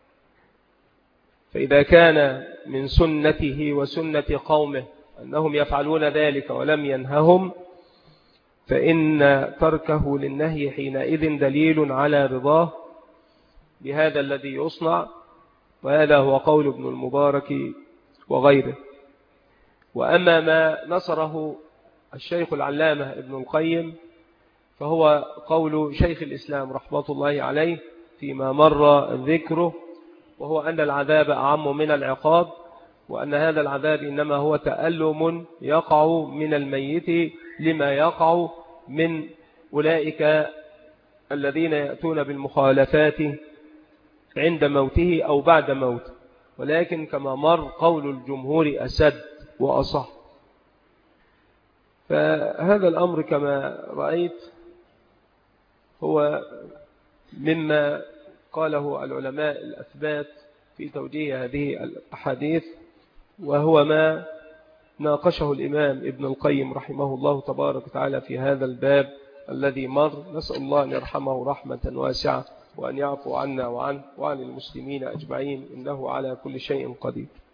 فإذا كان من سنته وسنة قومه أنهم يفعلون ذلك ولم ينههم، فإن تركه للنهي حينئذ دليل على رضاه بهذا الذي يصنع، وهذا هو قول ابن المبارك وغيره. وأما ما نصره الشيخ العلامة ابن القيم فهو قول شيخ الإسلام رحمة الله عليه فيما مر ذكره، وهو أن العذاب أعم من العقاب، وأن هذا العذاب إنما هو تألم يقع من الميت لما يقع من أولئك الذين يأتون بالمخالفات عند موته أو بعد موته، ولكن كما مر قول الجمهور أسد وأصح. فهذا الأمر كما رأيت هو مما قاله العلماء الأثبات في توجيه هذه الأحاديث، وهو ما ناقشه الإمام ابن القيم رحمه الله تبارك وتعالى في هذا الباب الذي مر. نسأل الله أن يرحمه رحمة واسعة، وأن يعفو عنا وعن المسلمين أجمعين، إنه على كل شيء قدير.